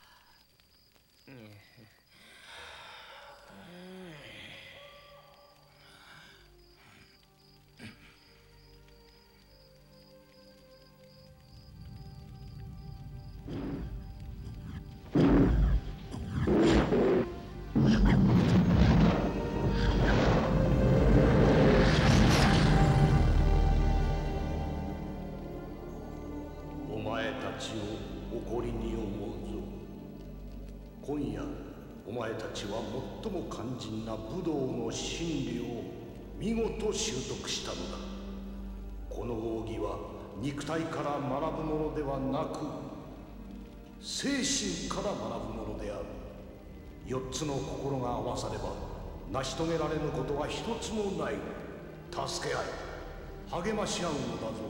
お前たちを誇りに思うぞ。今夜お前たちは最も肝心な武道の真理を見事習得したのだ。この奥義は肉体から学ぶものではなく精神から学ぶものである。四つの心が合わされば成し遂げられぬことは一つもない。助け合い励まし合うのだぞ。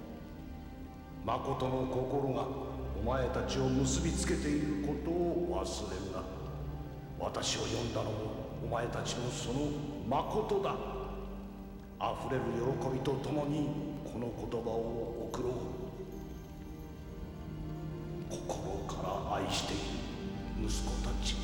誠の心がお前たちを結びつけていることを忘れるな。私を呼んだのもお前たちのその誠だ。溢れる喜びとともにこの言葉を送ろう。心から愛している息子たち。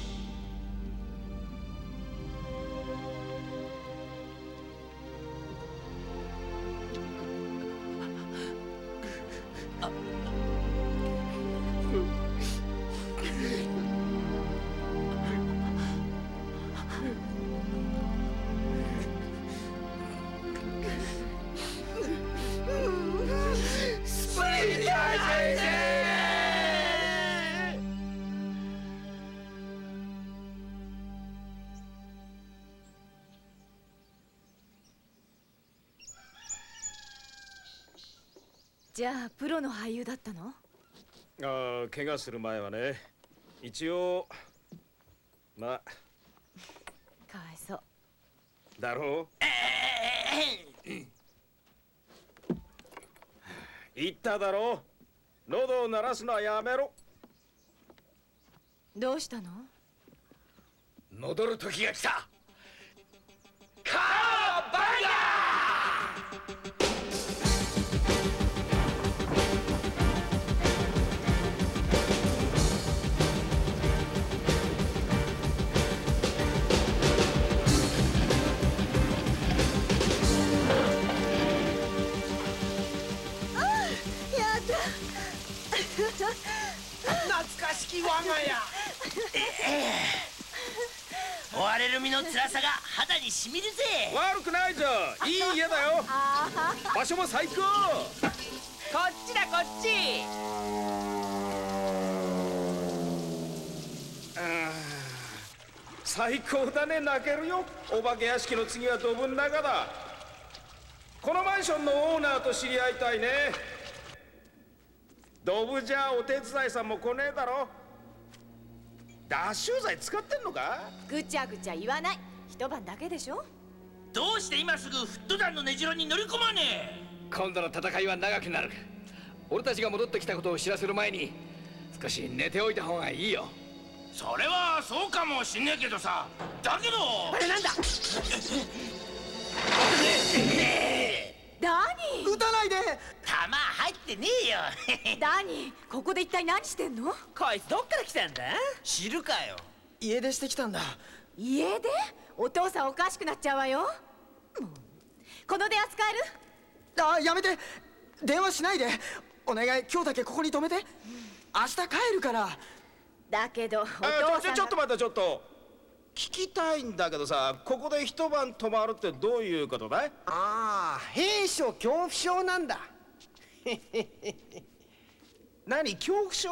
じゃあプロの俳優だったの？ ああ、怪我する前はね。一応まあかわいそうだろう。言っただろう。喉を鳴らすのはやめろ。 どうしたの？ 戻る時が来た。カーバイヤ懐かしき我が家。 追われる身の辛さが肌にしみるぜ。 悪くないじゃん。いい家だよ。場所も最高。 こっちだこっち。 あ最高だね。泣けるよ。お化け屋敷の次はドブの中だ。このマンションのオーナーと知り合いたいね。ドブじゃお手伝いさんも来ねえだろ。脱臭剤使ってんのか？ ぐちゃぐちゃ言わない。一晩だけでしょ。 どうして今すぐフット団の根城に乗り込まねえ。 今度の戦いは長くなる。俺たちが戻ってきたことを知らせる前に少し寝ておいた方がいいよ。 それはそうかもしんねえけどさ。だけどあれなんだ。 ダニー、 撃たないで。 弾入ってねえよ。 ダニー、ここで一体何してんの？ こいつどっから来たんだ？ 知るかよ。 家出してきたんだ。 家出？お父さんおかしくなっちゃうわよ。もうこの電話使える？ あ、やめて。電話しないで。お願い、今日だけここに止めて。明日帰るから。 だけどお父あさんが。 ちょちょっと待って、ちょっと聞きたいんだけどさ、ここで一晩泊まるってどういうことだい？ ああ、兵所恐怖症なんだ。 何、恐怖症？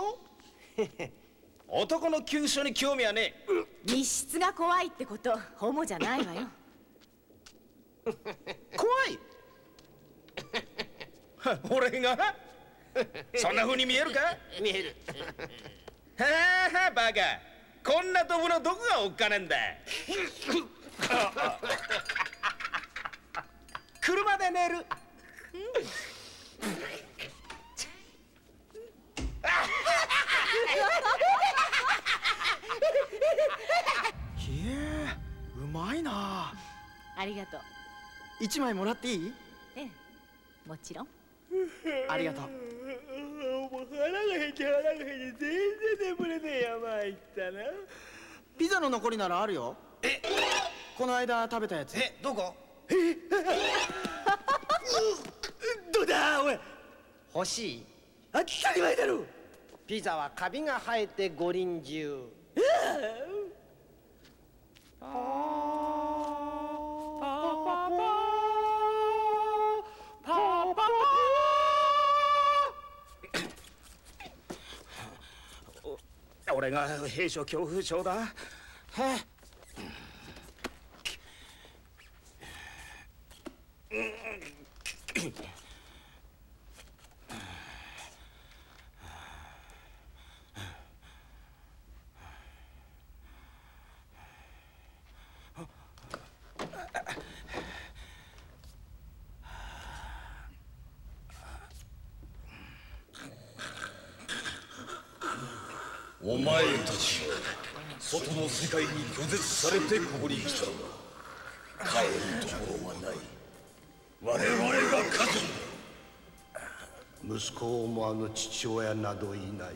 男の急所に興味はねえ。 密室が怖いってこと、ホモじゃないわよ。 怖い？俺が？そんな風に見えるか？ 見える。 はあはあ、バカ。こんなドブのどこがおっかねえんだ。車で寝る。 ひえ、うまいな。 ありがとう。 一枚もらっていい？ ええ、もちろん。 ありがとう。 もう腹が減って腹が減って全然眠れねえや。参ったな。 ピザの残りならあるよ。 え、 この間食べたやつ。 え、どこ？ えどうだおい。 欲しい？ 当たり前だろ。 ピザはカビが生えて五輪中。 俺が兵所恐怖症だ。はあ、 お前たち外の世界に拒絶されてここに来たのだ。帰るところはない。我々が勝つ。 息子を思わぬ父親などいない。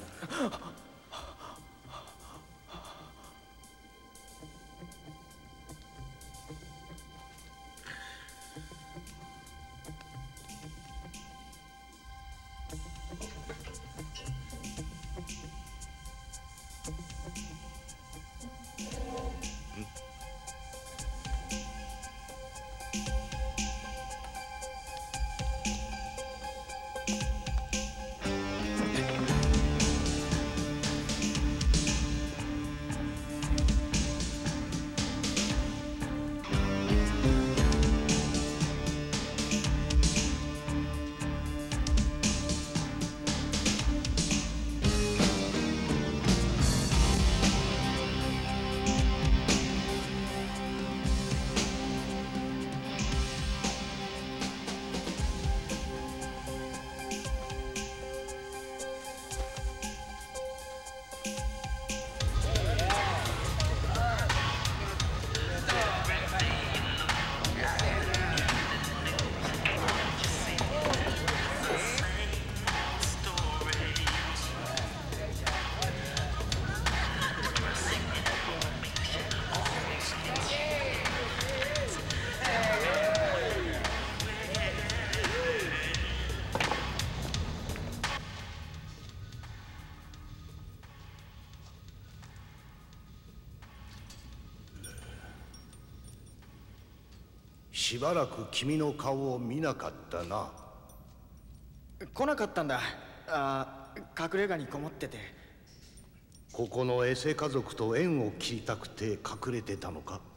しばらく君の顔を見なかったな。 来なかったんだ。ああ、隠れ家にこもってて。 ここのエセ家族と縁を切りたくて隠れてたのか？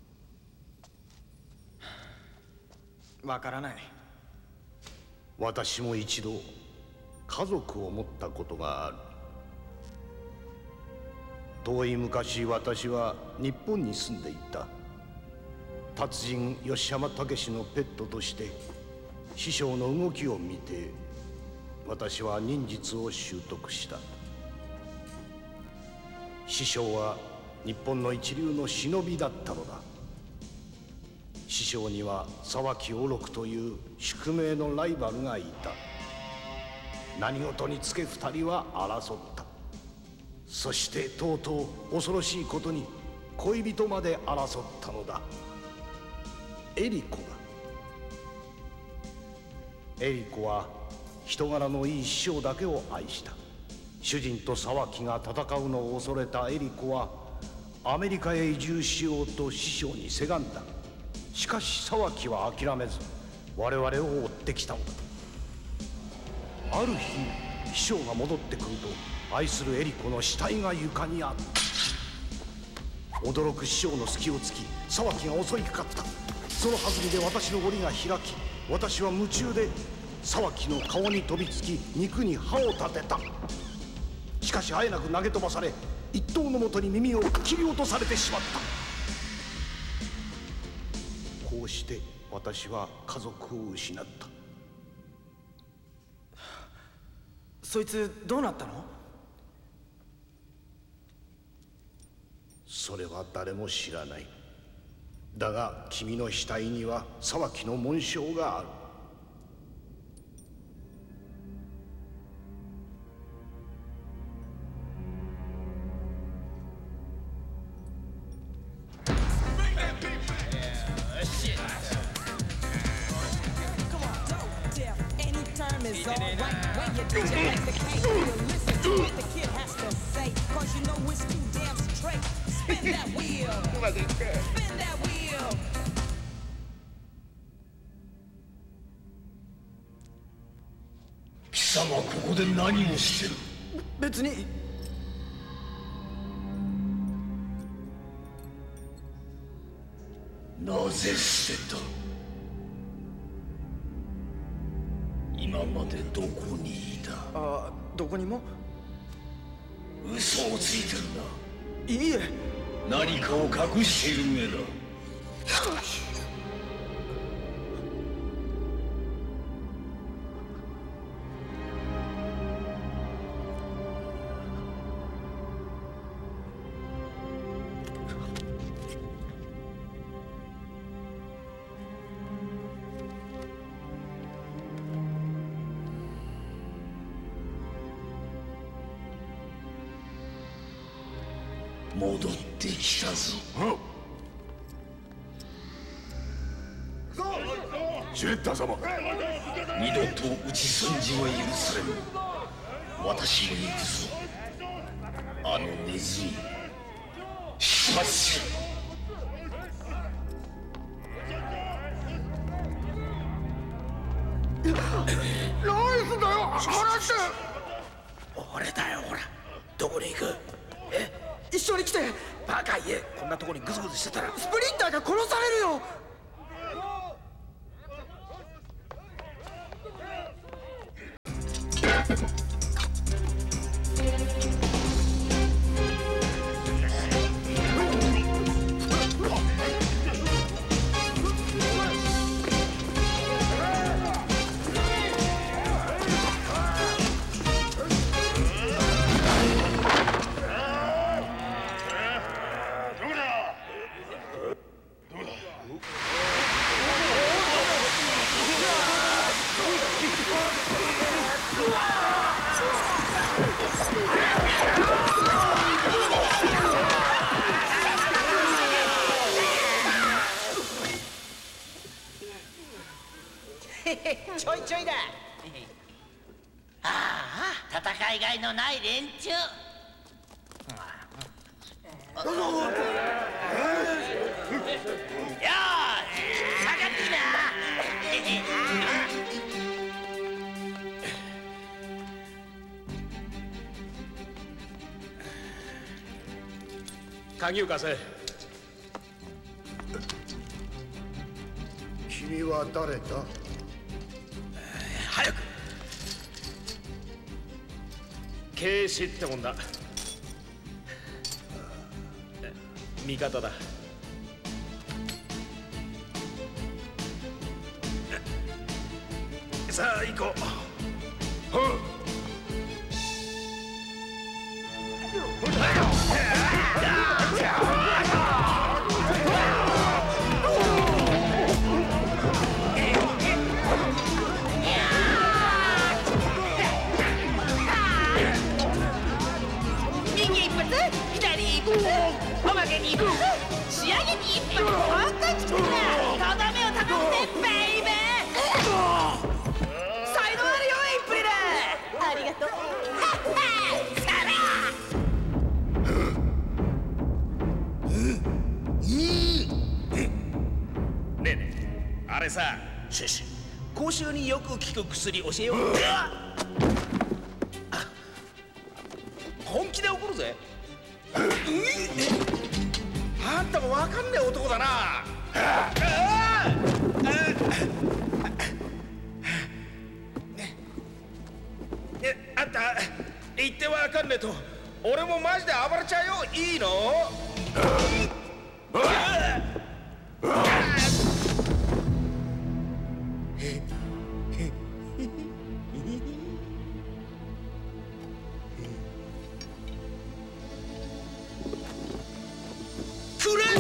わからない。 私も一度家族を持ったことがある。遠い昔、私は日本に住んでいた。達人吉浜武のペットとして師匠の動きを見て、私は忍術を習得した。師匠は日本の一流の忍びだったのだ。師匠には沢木おろくという宿命のライバルがいた。何事につけ二人は争った。そしてとうとう恐ろしいことに恋人まで争ったのだ。エリコだ。エリコは人柄のいい師匠だけを愛した。主人と沢木が戦うのを恐れたエリコはアメリカへ移住しようと師匠にせがんだ。しかし沢木は諦めず我々を追ってきたのだ。ある日、師匠が戻ってくると愛するエリコの死体が床にあった。驚く師匠の隙をつき沢木が襲いかかった。その弾みで私の檻が開き、私は夢中で沢木の顔に飛びつき肉に歯を立てた。しかしあえなく投げ飛ばされ、一頭のもとに耳を切り落とされてしまった。こうして私は家族を失った。 そいつどうなったの？ それは誰も知らない。だが君の死体には沢木の紋章がある。 貴様ここで何をしてる？ 別に。 なぜ捨てた？今までどこにいた？ ああ、どこにも。 嘘をついてるな。 いいえ。 何かを隠している上だ。戻ってきたぞ。 シュレッダー様、 二度と討ち損じは許されぬ。私も行くぞ。あのネズミ出発しろ。 ナイスだよ、離して。 俺だよ、ほら。どこに行く？え？ 一緒に来て。 バカ言え、こんなとこにグズグズしてたらスプリンターが殺されるよ。 ちょいちょいだ。ああ、戦いがいのない連中。よーし、下がってき鍵を貸せ。 君は誰だ？ 早く。警視ってもんだ。味方だ。さあ行こう。 右一発、左一発、おまけに一発、仕上げに一発、本当に来たらとどめを頼むぜ、ベイベー。才能あるよ、エイプリル。ありがとう。 ねえねえ、あれさ、シュシュ、口臭によく効く薬教えよう。本気で怒るぜ。あんたもわかんねえ男だな。え、あんた言ってわかんねえと俺もマジで暴れちゃうよ。いいの？くれ！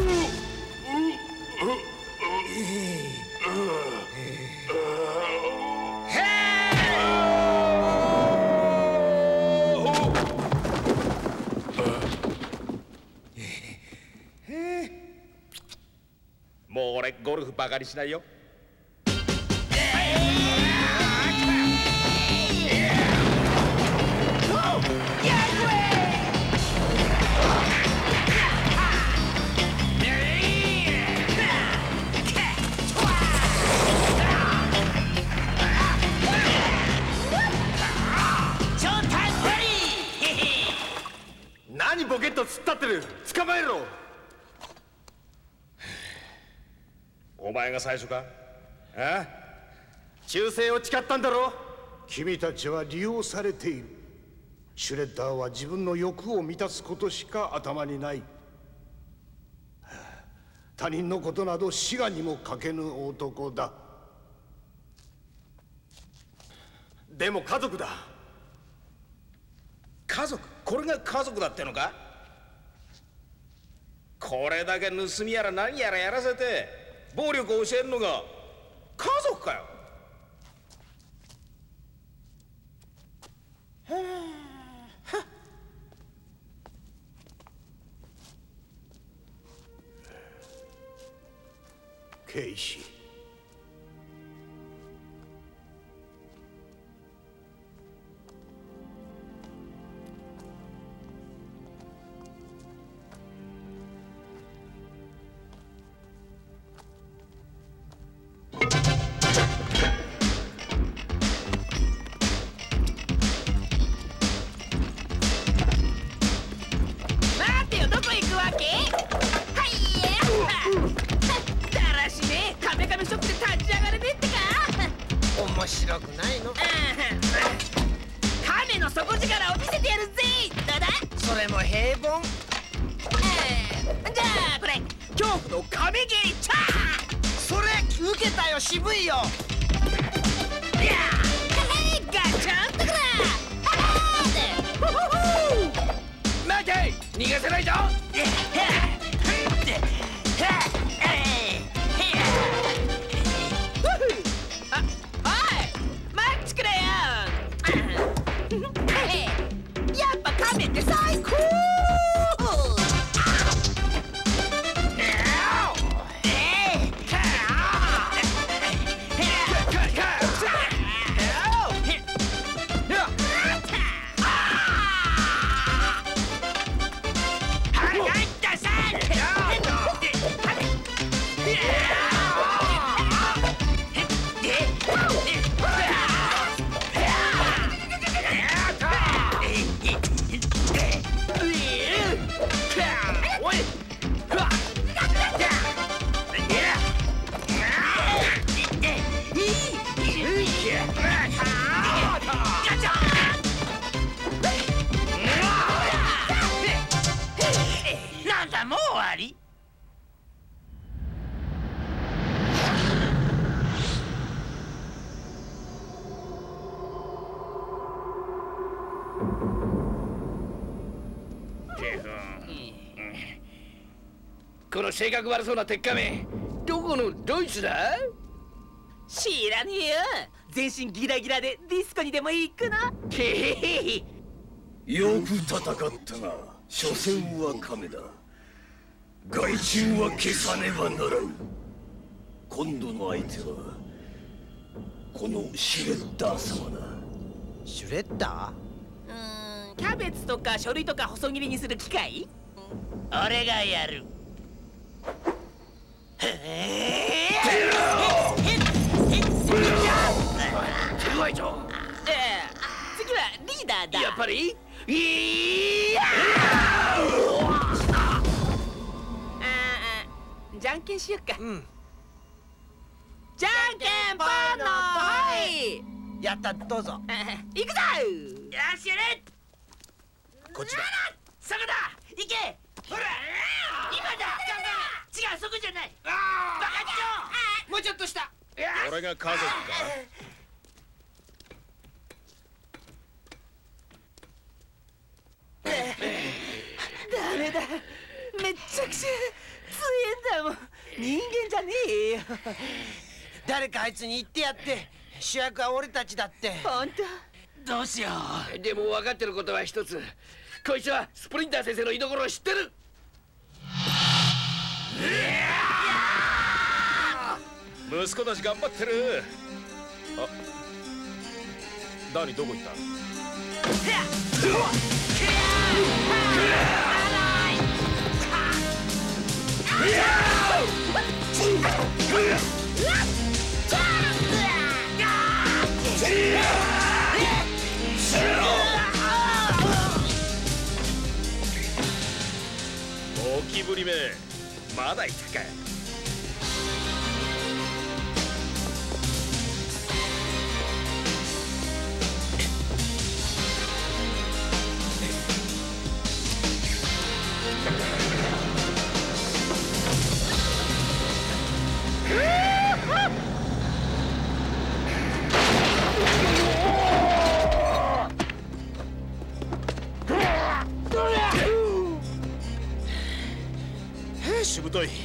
もう俺ゴルフバカにしないよ。何ボケット突っ立ってる。捕まえろ。お前が最初か？ああ、忠誠を誓ったんだろ。 君たちは利用されている。シュレッダーは自分の欲を満たすことしか頭にない。他人のことなど滋賀にもかけぬ男だ。 でも家族だ。家族？これが家族だってのか？これだけ盗みやら何やらやらせて暴力を教えるのが家族かよ。 ケイシー、 待てよ、どこ行くわけ？はいやだらしねえ、カメカメショックで立ち上がれねえってか。 面白くないの？ 亀の底力を見せてやるぜ。どうだ？ それも平凡。 じゃあこれ恐怖の亀ゲイチャー。 それ受けたよ、渋いよ。 いやーガチャンとくら待て、逃がせないぞ。 待ちくれよ。やっぱ亀って最高。 はい、入ったさこの性格悪そうな鉄仮面、どこのドイツだ？ 知らねえよ。全身ギラギラでディスコにでも行くの？ へへへ。 よく戦ったが、所詮は亀だ。害虫は消さねばならん。今度の相手はこのシュレッダー様だ。 シュレッダー？うーん、キャベツとか書類とか細切りにする機械？ 俺がやる。 手強いぞ。 ええ、次はリーダーだ。 やっぱりいやじゃんけんしよっか。うん。じゃんけんぽんのはい。 やった、どうぞ。 行くぞ。 よしやれ。 こっちだ。 そこだ。行け。ほら。今だ。違う、そこじゃない。バカッチョ。 もうちょっとした。 俺が家族か？ ダメだ。めっちゃくちゃ強えんだもん。人間じゃねえよ。 誰かあいつに言ってやって。主役は俺たちだって。 本当？どうしよう。でも分かってることは一つ。こいつはスプリンター先生の居所を知ってる。 息子たち頑張ってる。あ、ダニどこ行った？ゴキブリめ、まだいたか。しぶとい。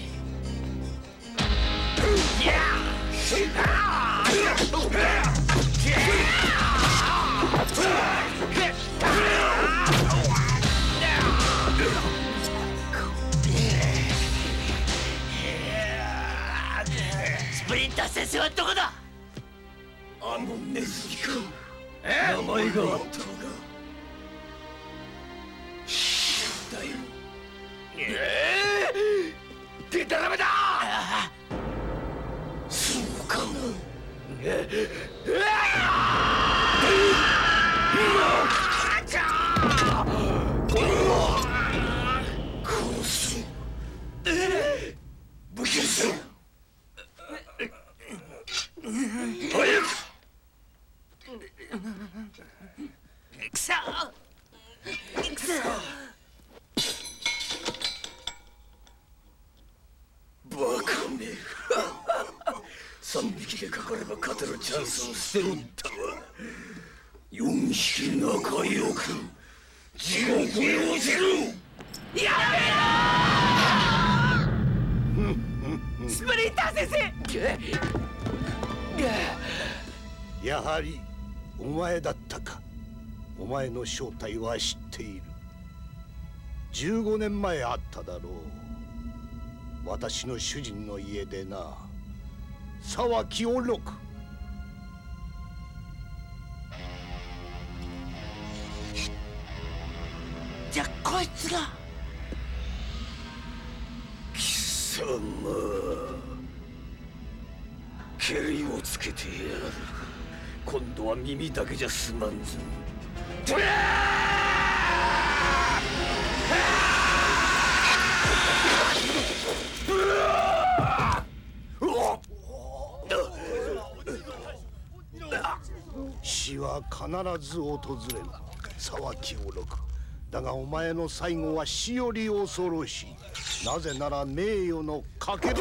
スプリンター先生はどこだ？ あのネズミか。名前があったのがだよ。 えー、でたらめだ。 そうかな。殺す。武器せろ。早く。 くそ。くそ。 バカめ。三匹でかかれば勝てるチャンスを捨ておったわ。四匹仲良く地獄へ落ちる。 やめろ。スプリンター先生。やはりお前だったか。お前の正体は知っている。じゅうごねんまえあっただろう。私の主人の家でな。沢清六。 じゃあこいつが。 貴様、蹴りをつけてやる。今度は耳だけじゃ済まんぞ。とりゃ死は必ず訪れる。沢清六。だがお前の最後は死より恐ろしい。なぜなら名誉のかけら。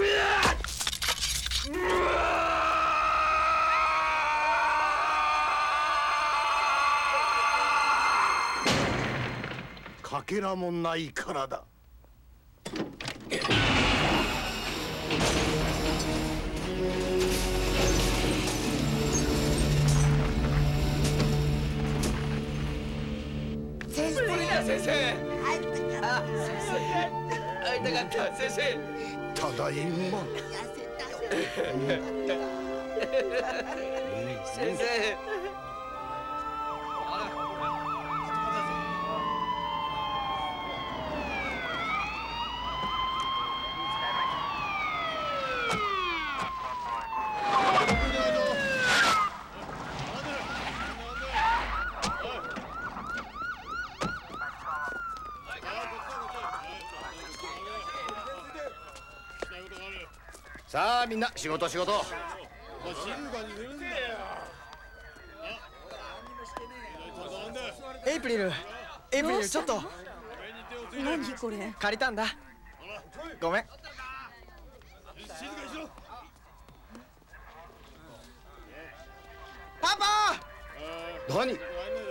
かけらもないからだ。 先生。あ、先生。会いたかった先生。 ただいま。 先生。 さあみんな仕事仕事。 エイプリル、エイプリルちょっと。 何これ？ 借りたんだ。ごめん。パパ！ 何？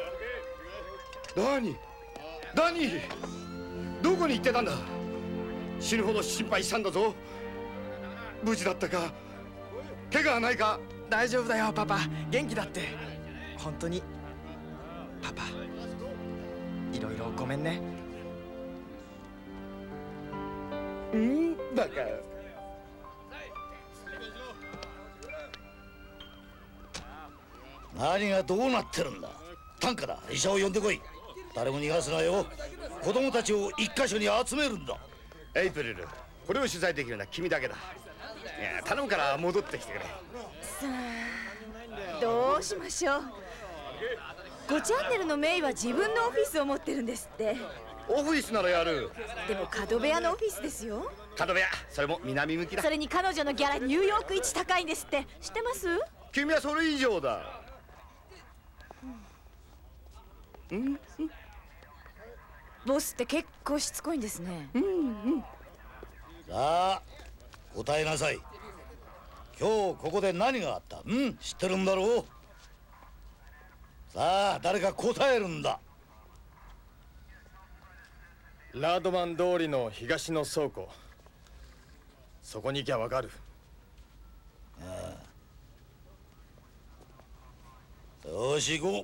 何？何？どこに行ってたんだ？死ぬほど心配したんだぞ。無事だったか？怪我はないか？ 大丈夫だよパパ、元気だって。本当にパパ、いろいろごめんね。 うんだか何がどうなってるんだ。タンカだ、医者を呼んでこい。誰も逃がすなよ。子供たちを一箇所に集めるんだ。 エイプリル、これを取材できるのは君だけだ。いや頼むから戻ってきてくれ。 さあどうしましょう。ごチャンネルのメイは自分のオフィスを持ってるんですって。 オフィスならやる。 でも角部屋のオフィスですよ。 角部屋、それも南向きだ。 それに彼女のギャラニューヨーク一高いんですって。知ってます？ 君はそれ以上だ。うん、うん、 ボスって結構しつこいんですね。 うんうん。さあ答えなさい。今日ここで何があった？うん、知ってるんだろう。さあ誰か答えるんだ。 ラードマン通りの東の倉庫、そこに行きゃわかる。 ああ、よし行こう。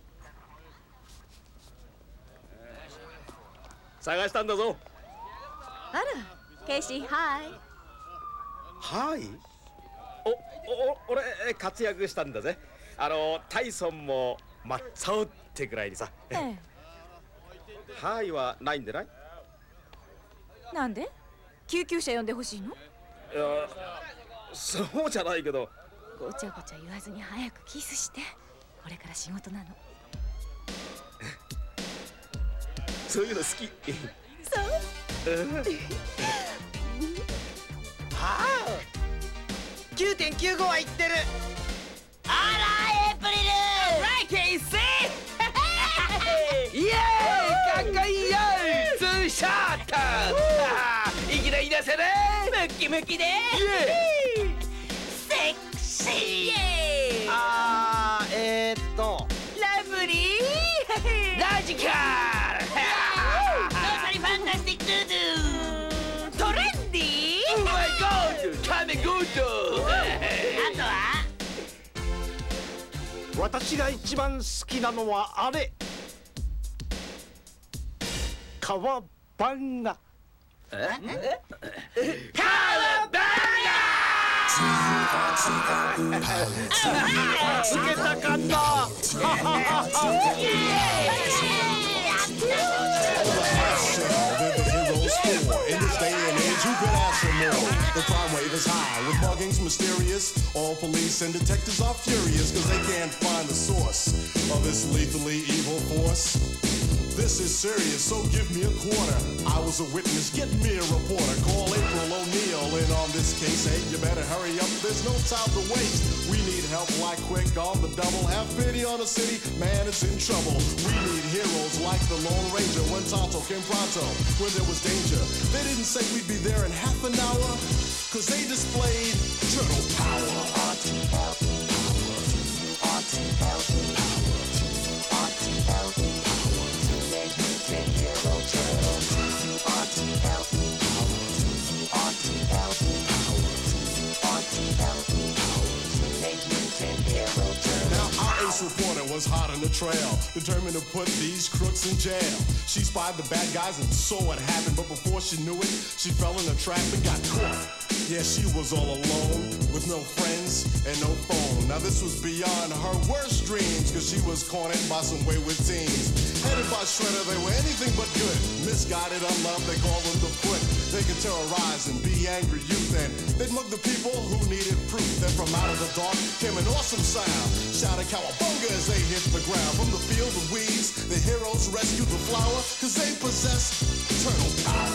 探したんだぞ。 あらケイシー、ハイ。 はい。お、お、俺活躍したんだぜ。あのタイソンもマッツァオってぐらいにさ。 ええ。 はいはないんでない？ なんで？救急車呼んでほしいの？ いや、そうじゃないけど。 ごちゃごちゃ言わずに早くキスして。これから仕事なの。 そういうの好き。 そう。 はあ、きゅうてんきゅうご は言ってる。 あらエイプリル。 ライケイセイ。イエーイ、かっこいいよ。ツーショット。いきなり出せね。 ムキムキで。セクシー。イエーイ。 あー、えー、っとラブリー。 ラジカル。 ノーサリファンタスティックドゥドゥ。トレンディー。 うまいゴールカメゴード。 あとは私が一番好きなのはあれ、カワバンガ。 え？カワバンガ。つけたかった。 In this day and age, who could ask for more? The crime wave is high, with muggings mysterious. All police and detectives are furious, cause they can't find the source of this lethally evil force. This is serious, so give me a quarter. I was a witness, get me a reporter. Call April O'Neil in on this case. Hey, you better hurry up, there's no time to waste. We need help like quick on the double. Have pity on the city, man, it's in trouble. We need heroes like the Lone Ranger. When Tonto came pronto, when there was danger. They didn't say we'd be there in half an hour, cause they displayed turtle power. Now our ace reporter was hot on the trail, determined to put these crooks in jail. She spied the bad guys and saw what happened, but before she knew it, she fell in a trap and got caught. Yeah, she was all alone, with no friends and no phone. Now this was beyond her worst dreams, cause she was cornered by some wayward teens. Headed by Shredder, they were anything but good. Misguided, unloved, they called them the Foot. They could terrorize and be angry youth, and they'd mug the people who needed proof. Then from out of the dark came an awesome sound, shouting cowabunga as they hit the ground. From the field of weeds, the heroes rescued the flower, cause they possess eternal power.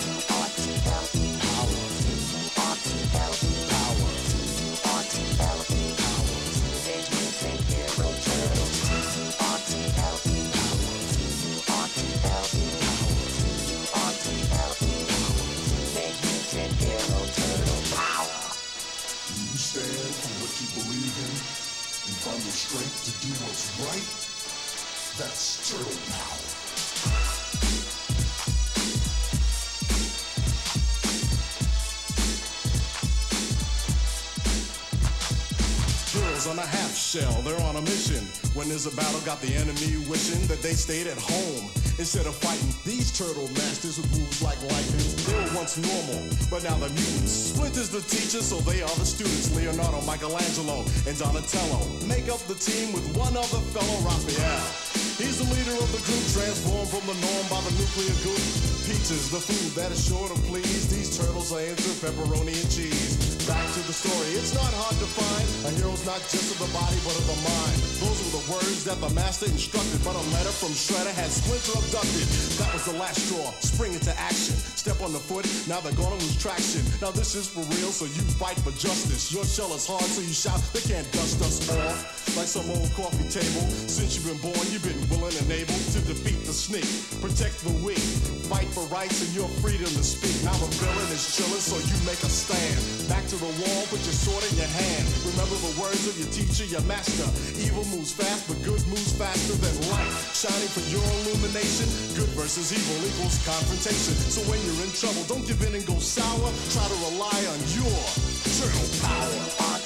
Stand for what you believe in and find the strength to do what's right. That's turtle power. Girls on a half shell, they're on a mission. When there's a battle, got the enemy wishing that they stayed at home. Instead of fighting these turtle masters with moves like lightning, they were once normal, but now they're mutants. Splinter's the teacher, so they are the students. Leonardo, Michelangelo, and Donatello make up the team with one other fellow, Raphael. He's the leader of the group, transformed from the norm by the nuclear goop. Peaches, the food that is sure to please these turtles are into pepperoni and cheese. Back to the story, it's not hard to find. A hero's not just of the body, but of the mind. Those were the words that the master instructed, but a letter from Shredder had Splinter abducted. That was the last straw, spring into action. Step on the foot, now they're gonna lose traction. Now this is for real, so you fight for justice. Your shell is hard, so you shout, they can't dust us off like some old coffee table. Since you've been born, you've been willing and able to defeat the sneak, protect the weak, fight for rights and your freedom to speak. Now the villain is chilling, so you make a stand. Back to the wall, put your sword in your hand. Remember the words of your teacher, your master. Evil moves fast, but good moves faster than light. Shining for your illumination. Good versus evil equals confrontation. So when you're in trouble, don't give in and go sour. Try to rely on your turtle power. Power.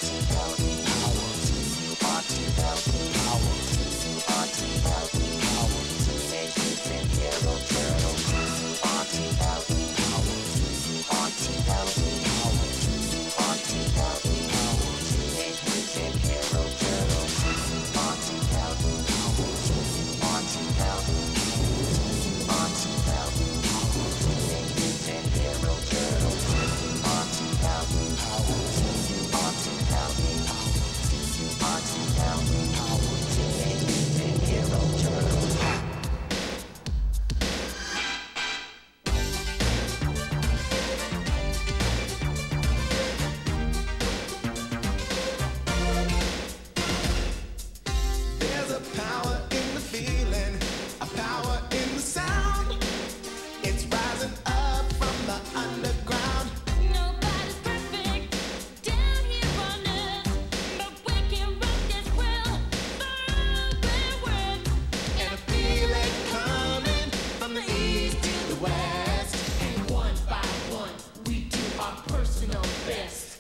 West, and one by one we do our personal best.